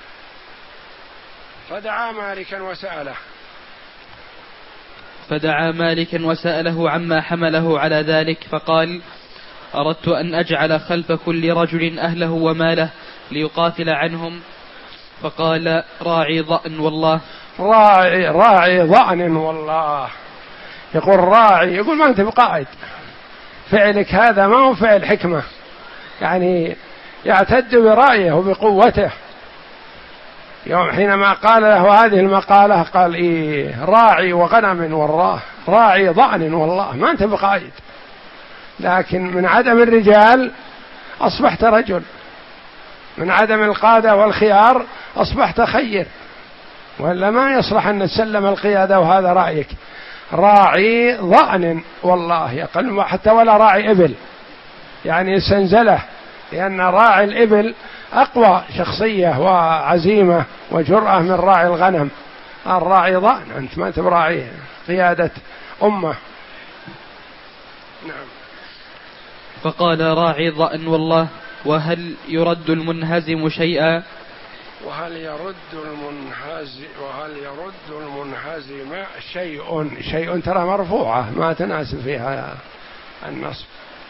فدعا مالكا وسأله فدعا مالكا وسأله عما حمله على ذلك، فقال أردت أن أجعل خلف كل رجل أهله وماله ليقاتل عنهم. فقال راعي ضأن والله. راعي راعي ضأن والله، يقول راعي، يقول ما أنت بقائد، فعلك هذا ما هو فعل حكمة، يعني يعتد برأيه وبقوته. يوم حينما قال له هذه المقالة قال إيه راعي وغنم والله، راعي ضأن والله، ما أنت بقائد، لكن من عدم الرجال أصبحت رجل، من عدم القادة والخيار أصبحت خير، ولا ما يصلح أن تسلم القيادة وهذا رأيك. راعي ضأن والله، يقل حتى ولا راعي إبل، يعني سنزله، لأن راعي الإبل أقوى شخصية وعزيمة وجرأة من راعي الغنم. الراعي ضأن، أنت ما تبراعي قيادة أمة. نعم. فقال راعي ضأن والله، وهل يرد المنهزم شيئا؟ وهل يرد المنهزم وهل يرد المنهزم شيء شيء ترى مرفوعة ما تناسب فيها النصب.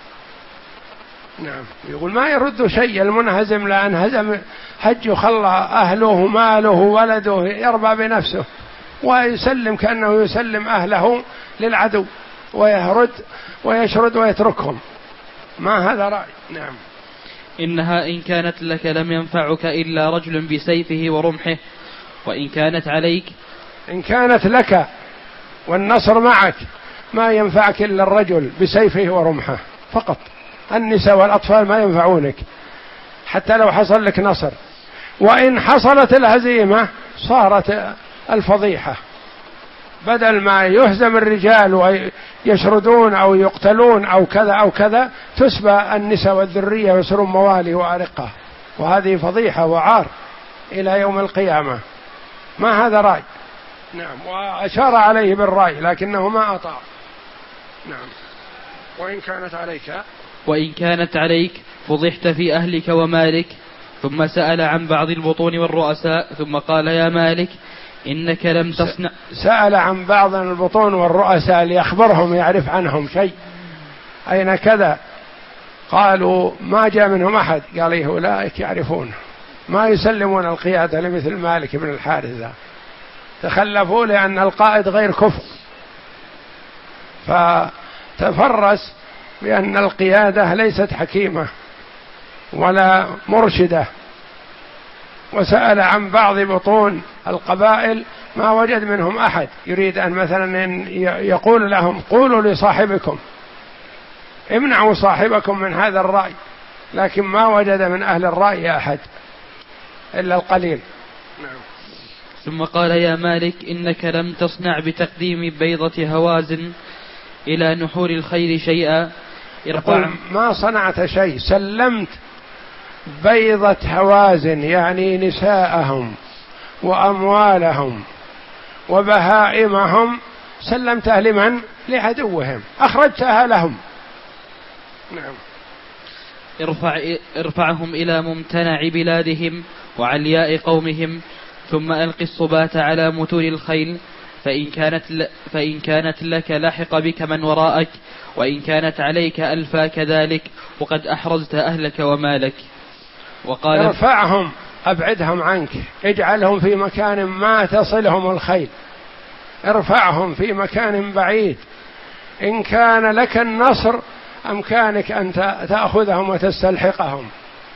نعم. يقول ما يرد شيء المنهزم، لأن هزم حج خلى أهله ماله ولده يربى بنفسه ويسلم كأنه يسلم أهله للعدو ويهرد ويشرد ويتركهم، ما هذا رأي. نعم. إنها إن كانت لك لم ينفعك إلا رجل بسيفه ورمحه، وإن كانت عليك إن كانت لك والنصر معك ما ينفعك إلا الرجل بسيفه ورمحه فقط، النساء والأطفال ما ينفعونك حتى لو حصل لك نصر. وإن حصلت الهزيمة صارت الفضيحة، بدل ما يهزم الرجال ويشردون أو يقتلون أو كذا أو كذا، تسبى النساء والذرية ويصيرون موالي وأرقة، وهذه فضيحة وعار إلى يوم القيامة. ما هذا رأي. نعم. وأشار عليه بالرأي لكنه ما أطاع. نعم. وإن كانت عليك وإن كانت عليك فضحت في أهلك ومالك. ثم سأل عن بعض البطون والرؤساء، ثم قال يا مالك إنك لم تصنع. سأل عن بعض البطون والرؤساء ليخبرهم يعرف عنهم شيء، أين كذا، قالوا ما جاء منهم أحد، قال إيه أولئك يعرفون، ما يسلمون القيادة لمثل مالك بن الحارث، تخلفوا لأن القائد غير كفء، فتفرس بأن القيادة ليست حكيمة ولا مرشدة. وسأل عن بعض بطون القبائل ما وجد منهم أحد يريد أن مثلا يقول لهم قولوا لصاحبكم، امنعوا صاحبكم من هذا الرأي، لكن ما وجد من أهل الرأي أحد إلا القليل. نعم. ثم قال يا مالك إنك لم تصنع بتقديم بيضة هوازن إلى نحور الخير شيئا، يقول ما صنعت شيء، سلمت بيضة هوازن يعني نساءهم وأموالهم وبهائمهم، سلمتها لمن؟ لعدوهم، أخرجتها لهم. نعم. ارفع ارفعهم إلى ممتنع بلادهم وعلياء قومهم، ثم ألق الصبات على متون الخيل، فإن كانت, ل... فإن كانت لك لحق بك من وراءك، وإن كانت عليك ألفا كذلك، وقد أحرزت أهلك ومالك. وقال ارفعهم، أبعدهم عنك، اجعلهم في مكان ما تصلهم الخيل، ارفعهم في مكان بعيد. إن كان لك النصر أمكانك أن تأخذهم وتستلحقهم،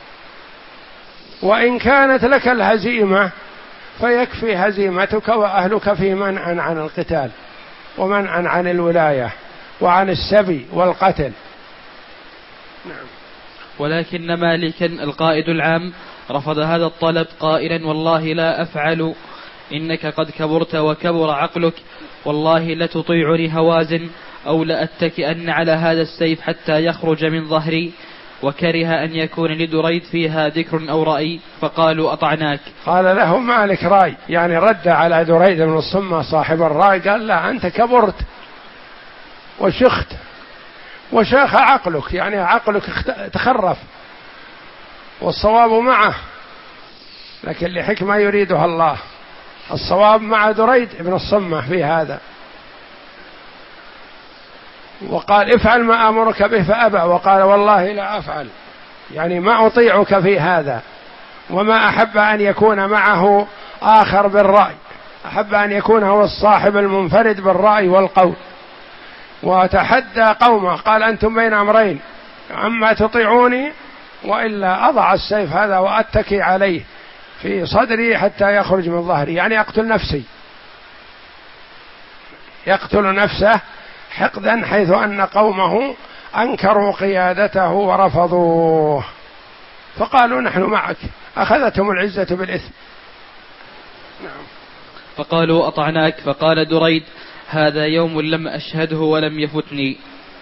وإن كانت لك الهزيمة فيكفي هزيمتك وأهلك في منع عن القتال ومنع عن الولاية وعن السبي والقتل. نعم. ولكن مالكا القائد العام رفض هذا الطلب قائلا والله لا أفعل، إنك قد كبرت وكبر عقلك، والله لتطيعني هوازن أو لأتكئن على هذا السيف حتى يخرج من ظهري. وكره أن يكون لدريد فيها ذكر أو رأي، فقالوا أطعناك. قال له مالك رأي، يعني رد على دريد بن الصمة صاحب الرأي، قال لا، أنت كبرت وشخت وشاخ عقلك، يعني عقلك تخرف والصواب معه، لكن لحكمة يريدها الله، الصواب مع دريد بن الصمة في هذا. وقال افعل ما أمرك به فأبى، وقال والله لا أفعل، يعني ما أطيعك في هذا، وما أحب أن يكون معه آخر بالرأي، أحب أن يكون هو الصاحب المنفرد بالرأي والقول. وتحدى قومه، قال أنتم بين أمرين، أما تطيعوني وإلا أضع السيف هذا وأتكي عليه في صدري حتى يخرج من ظهري، يعني أقتل نفسي، يقتل نفسه حقدا، حيث أن قومه أنكروا قيادته ورفضوه، فقالوا نحن معك، أخذتهم العزة بالإثم. نعم. فقالوا أطعناك. فقال دريد هذا يوم لم أشهده ولم يفتني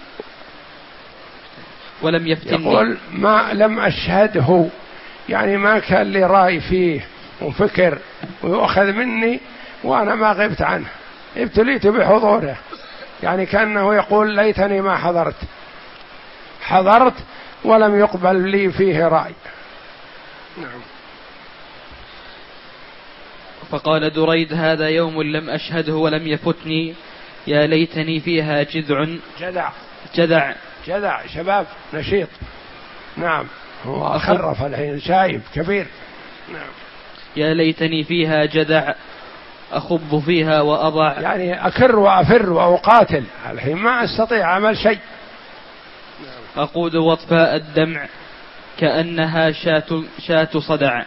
ولم يفتني. يقول ما لم أشهده، يعني ما كان لي رأي فيه وفكر ويؤخذ مني وأنا ما غبت عنه، ابتليت بحضوره، يعني كأنه يقول ليتني ما حضرت، حضرت ولم يقبل لي فيه رأي. نعم. فقال دريد هذا يوم لم أشهده ولم يفتني، يا ليتني فيها جذع جدع جدع جدع شباب نشيط. نعم، هو أخرف الحين شايب كبير. نعم. يا ليتني فيها جدع أخب فيها وأضع، يعني أكر وأفر وأقاتل، الحين ما أستطيع عمل شيء. أقود وطفاء الدمع كأنها شاة, شاة صدع.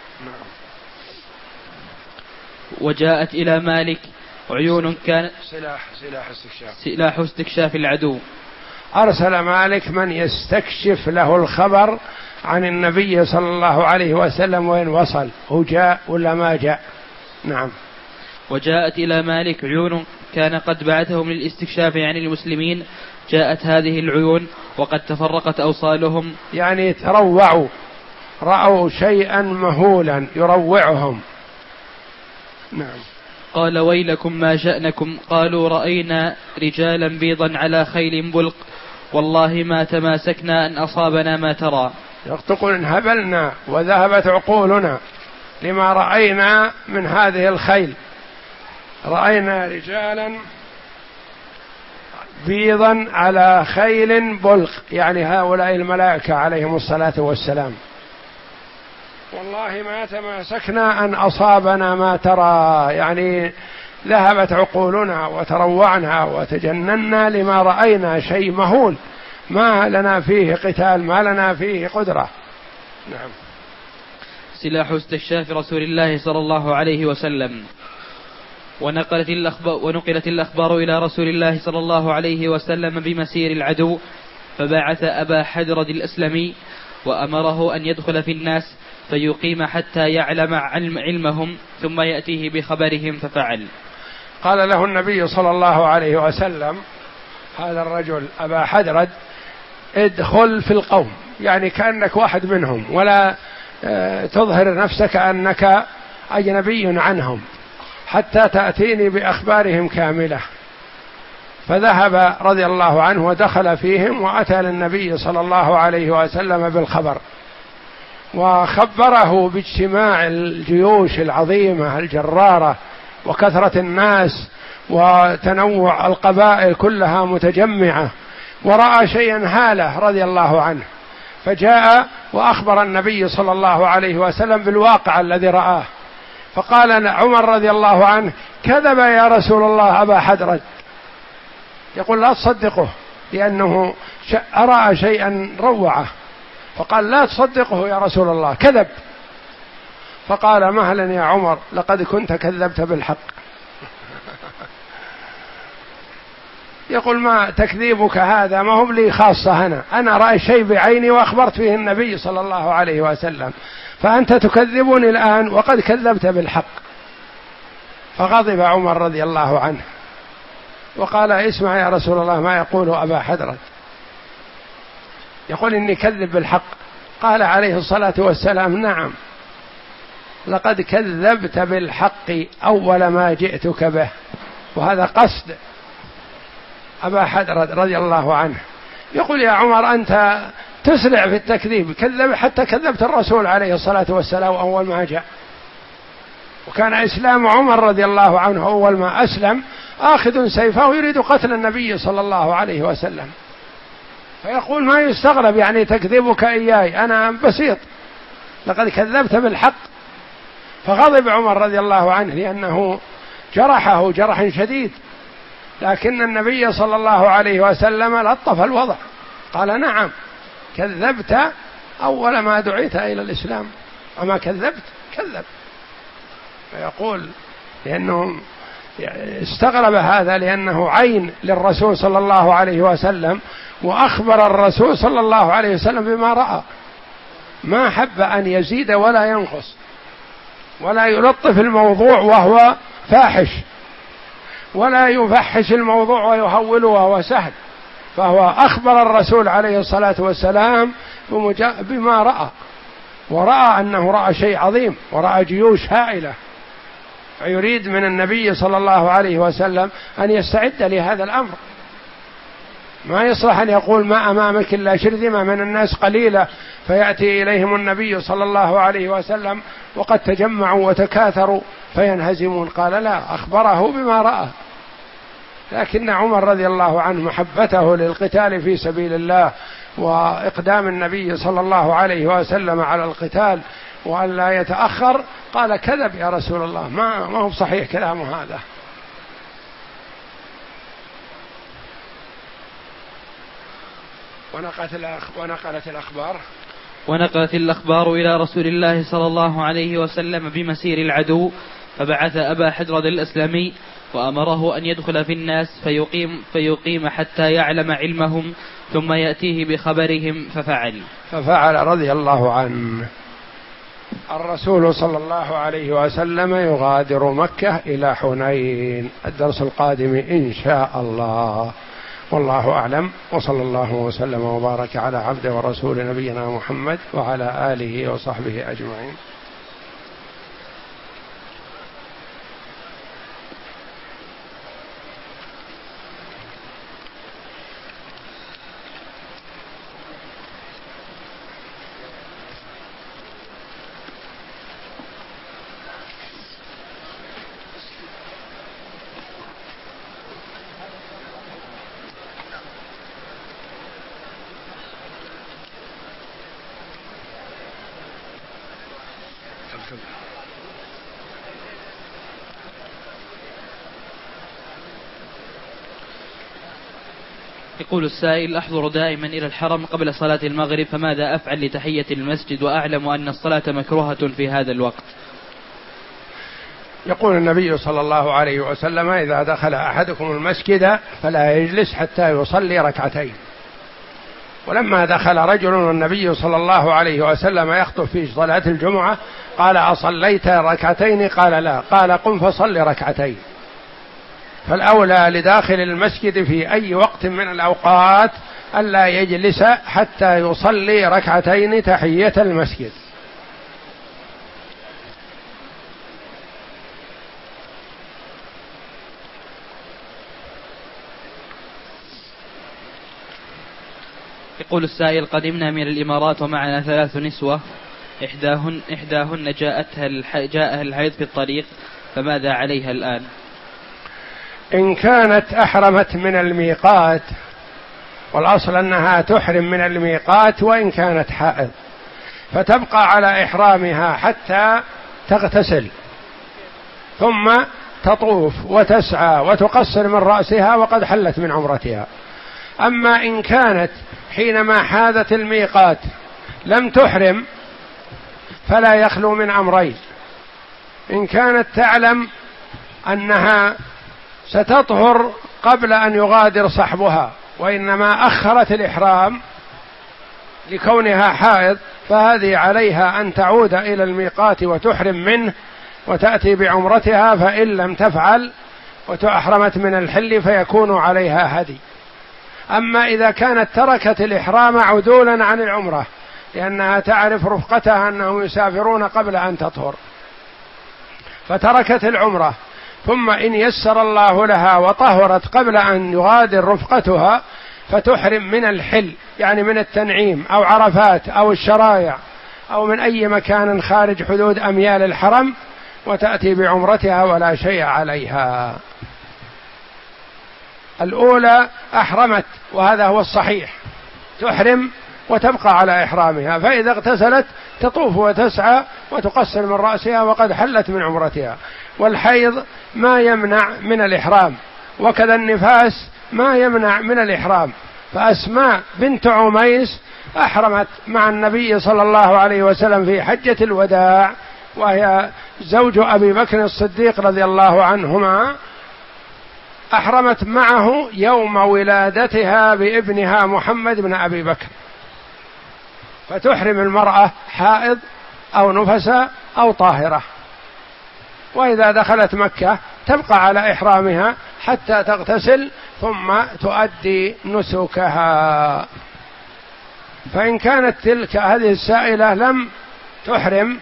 وجاءت إلى مالك عيون كانت سلاح سلاح استكشاف سلاح استكشاف العدو. أرسل مالك من يستكشف له الخبر عن النبي صلى الله عليه وسلم وين وصل، هو جاء ولا ما جاء. نعم. وجاءت إلى مالك عيون كان قد بعثهم للاستكشاف عن المسلمين، جاءت هذه العيون وقد تفرقت أوصالهم، يعني تروعوا، رأوا شيئا مهولا يروعهم. نعم. قال ويلكم ما شأنكم؟ قالوا رأينا رجالا بيضا على خيل بلق، والله ما تماسكنا أن أصابنا ما ترى. يقول انهبلنا وذهبت عقولنا لما رأينا من هذه الخيل، رأينا رجالا بيضا على خيل بلق، يعني هؤلاء الملائكة عليهم الصلاة والسلام، والله ما تماسكنا أن أصابنا ما ترى، يعني ذهبت عقولنا وتروعنا وتجننا لما رأينا شيء مهول ما لنا فيه قتال، ما لنا فيه قدرة. نعم. سلاح استكشاف رسول الله صلى الله عليه وسلم. ونقلت الأخبار, ونقلت الأخبار إلى رسول الله صلى الله عليه وسلم بمسير العدو، فبعث أبا حدرد الأسلمي وأمره أن يدخل في الناس فيقيم حتى يعلم علم علمهم ثم يأتيه بخبرهم، ففعل. قال له النبي صلى الله عليه وسلم هذا الرجل أبا حدرد ادخل في القوم، يعني كأنك واحد منهم، ولا تظهر نفسك أنك أجنبي عنهم حتى تأتيني بأخبارهم كاملة. فذهب رضي الله عنه ودخل فيهم وأتى للنبي صلى الله عليه وسلم بالخبر، وخبره باجتماع الجيوش العظيمة الجرارة وكثرة الناس وتنوع القبائل كلها متجمعة، ورأى شيئا هاله رضي الله عنه، فجاء وأخبر النبي صلى الله عليه وسلم بالواقع الذي رآه. فقال عمر رضي الله عنه: كذب يا رسول الله أبا حدرد. يقول: لا تصدقه لأنه رأى شيئا روعه. فقال: لا تصدقه يا رسول الله، كذب. فقال: مهلا يا عمر، لقد كنت كذبت بالحق. يقول: ما تكذيبك هذا ما هو لي خاصة، أنا أنا رأي شيء بعيني وأخبرت فيه النبي صلى الله عليه وسلم، فأنت تكذبني الآن وقد كذبت بالحق. فغضب عمر رضي الله عنه وقال: اسمع يا رسول الله ما يقول أبا حدرد، يقول إني كذب بالحق. قال عليه الصلاة والسلام: نعم، لقد كذبت بالحق أول ما جئتك به. وهذا قصد أبا حدرد رضي الله عنه. يقول: يا عمر أنت تسرع في التكذيب، كذب حتى كذبت الرسول عليه الصلاة والسلام أول ما جاء. وكان إسلام عمر رضي الله عنه أول ما أسلم آخذ سيفه يريد قتل النبي صلى الله عليه وسلم، فيقول: ما يستغرب يعني تكذبك إياي، أنا بسيط، لقد كذبت بالحق. فغضب عمر رضي الله عنه لأنه جرحه جرح شديد، لكن النبي صلى الله عليه وسلم لطف الوضع، قال: نعم، كذبت أول ما دعيت إلى الإسلام، أما كذبت كذب. فيقول لأنه استغرب هذا لأنه عين للرسول صلى الله عليه وسلم، وأخبر الرسول صلى الله عليه وسلم بما رأى، ما حب أن يزيد ولا ينقص ولا يلطف الموضوع وهو فاحش، ولا يفحش الموضوع ويهوله وهو سهل، فهو أخبر الرسول عليه الصلاة والسلام بما رأى، ورأى أنه رأى شيء عظيم ورأى جيوش هائلة، فيريد من النبي صلى الله عليه وسلم أن يستعد لهذا الأمر. ما يصلح أن يقول: ما أمامك إلا شرذمة من الناس قليلة، فيأتي إليهم النبي صلى الله عليه وسلم وقد تجمعوا وتكاثروا فينهزمون. قال: لا، أخبره بما رأى. لكن عمر رضي الله عنه محبته للقتال في سبيل الله وإقدام النبي صلى الله عليه وسلم على القتال وأن لا يتأخر، قال: كذب يا رسول الله، ما ما هو صحيح كلامه هذا. ونقلت ونقلت الأخبار ونقلت الأخبار إلى رسول الله صلى الله عليه وسلم بمسير العدو، فبعث أبا حدرد الأسلمي وأمره أن يدخل في الناس فيقيم, فيقيم حتى يعلم علمهم ثم يأتيه بخبرهم، ففعل ففعل رضي الله عنه. الرسول صلى الله عليه وسلم يغادر مكة إلى حنين. الدرس القادم إن شاء الله، والله أعلم، وصلى الله وسلم وبارك على عبده ورسول نبينا محمد وعلى آله وصحبه أجمعين. يقول السائل: أحضر دائما إلى الحرم قبل صلاة المغرب، فماذا أفعل لتحية المسجد وأعلم أن الصلاة مكروهة في هذا الوقت؟ يقول النبي صلى الله عليه وسلم: إذا دخل أحدكم المسجد فلا يجلس حتى يصلي ركعتين. ولما دخل رجل النبي صلى الله عليه وسلم يخطب في صلاة الجمعة قال: أصليت ركعتين؟ قال: لا. قال: قم فصل ركعتين. فالأولى لداخل المسجد في أي وقت من الأوقات ألا يجلس حتى يصلي ركعتين تحية المسجد. يقول السائل: قدمنا من الإمارات ومعنا ثلاث نسوة، إحداهن, إحداهن جاءتها الح... جاءها الحيض في الطريق، فماذا عليها الآن؟ إن كانت أحرمت من الميقات، والأصل أنها تحرم من الميقات وإن كانت حائض، فتبقى على إحرامها حتى تغتسل، ثم تطوف وتسعى وتقصر من رأسها وقد حلت من عمرتها. أما إن كانت حينما حاذت الميقات لم تحرم فلا يخلو من أمرين: إن كانت تعلم أنها ستطهر قبل أن يغادر صحبها وإنما أخرت الإحرام لكونها حائض، فهذه عليها أن تعود إلى الميقات وتحرم منه وتأتي بعمرتها، فإن لم تفعل وتأحرمت من الحل فيكون عليها هدي. أما إذا كانت تركت الإحرام عدولا عن العمرة لأنها تعرف رفقتها أنهم يسافرون قبل أن تطهر، فتركت العمرة، ثم إن يسر الله لها وطهرت قبل أن يغادر رفقتها فتحرم من الحل، يعني من التنعيم أو عرفات أو الشرايع أو من أي مكان خارج حدود أميال الحرم، وتأتي بعمرتها ولا شيء عليها. الأولى أحرمت وهذا هو الصحيح، تحرم وتبقى على إحرامها، فإذا اغتسلت تطوف وتسعى وتقصر من رأسها وقد حلت من عمرتها. والحيض ما يمنع من الإحرام، وكذا النفاس ما يمنع من الإحرام. فأسماء بنت عميس أحرمت مع النبي صلى الله عليه وسلم في حجة الوداع، وهي زوج أبي بكر الصديق رضي الله عنهما، أحرمت معه يوم ولادتها بابنها محمد بن أبي بكر. فتحرم المرأة حائض أو نفسة أو طاهرة، وإذا دخلت مكة تبقى على إحرامها حتى تغتسل ثم تؤدي نسكها. فإن كانت تلك هذه السائلة لم تحرم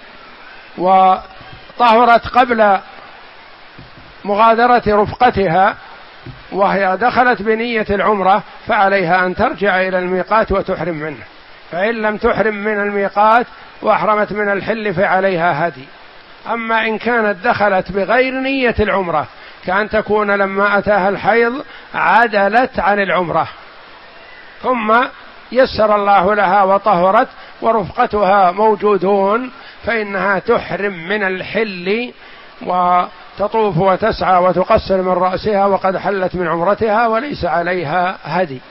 وطهرت قبل مغادرة رفقتها وهي دخلت بنية العمرة، فعليها أن ترجع إلى الميقات وتحرم منه. فإن لم تحرم من الميقات وأحرمت من الحل فعليها هدي. أما إن كانت دخلت بغير نية العمرة، كأن تكون لما أتاها الحيض عدلت عن العمرة ثم يسر الله لها وطهرت ورفقتها موجودون، فإنها تحرم من الحل وتطوف وتسعى وتقصر من رأسها وقد حلت من عمرتها وليس عليها هدي.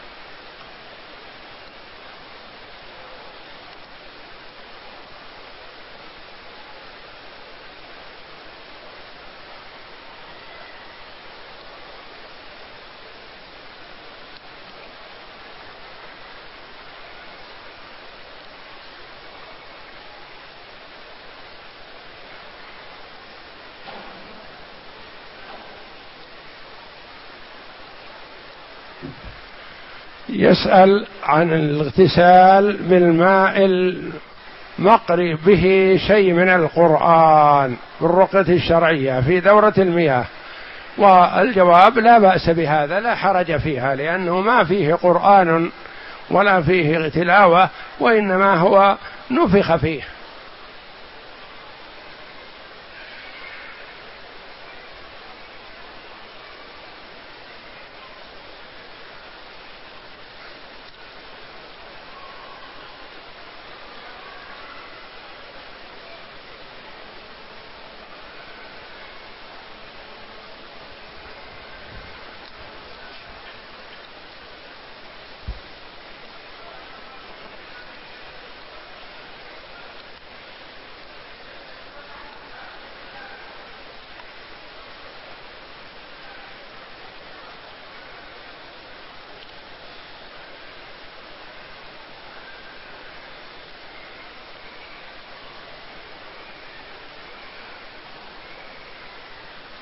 يسأل عن الاغتسال بالماء المقري به شيء من القرآن بالرقية الشرعية في دورة المياه، والجواب لا بأس بهذا، لا حرج فيها، لأنه ما فيه قرآن ولا فيه تلاوة، وإنما هو نفخ فيه.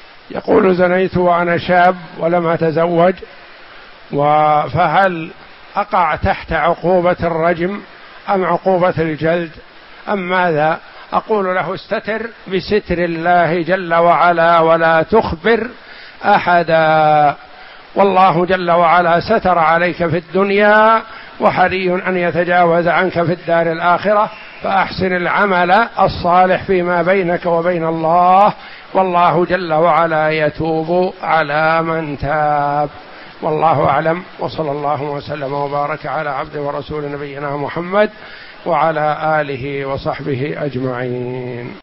يقول: زنيت وأنا شاب ولم أتزوج، فهل أقع تحت عقوبة الرجم أم عقوبة الجلد أم ماذا؟ أقول له استتر بستر الله جل وعلا ولا تخبر أحدا، والله جل وعلا ستر عليك في الدنيا وحري أن يتجاوز عنك في الدار الآخرة، فأحسن العمل الصالح فيما بينك وبين الله، والله جل وعلا يتوب على من تاب. والله أعلم، وصلى الله وسلم وبارك على عبد ورسول نبينا محمد وعلى آله وصحبه أجمعين.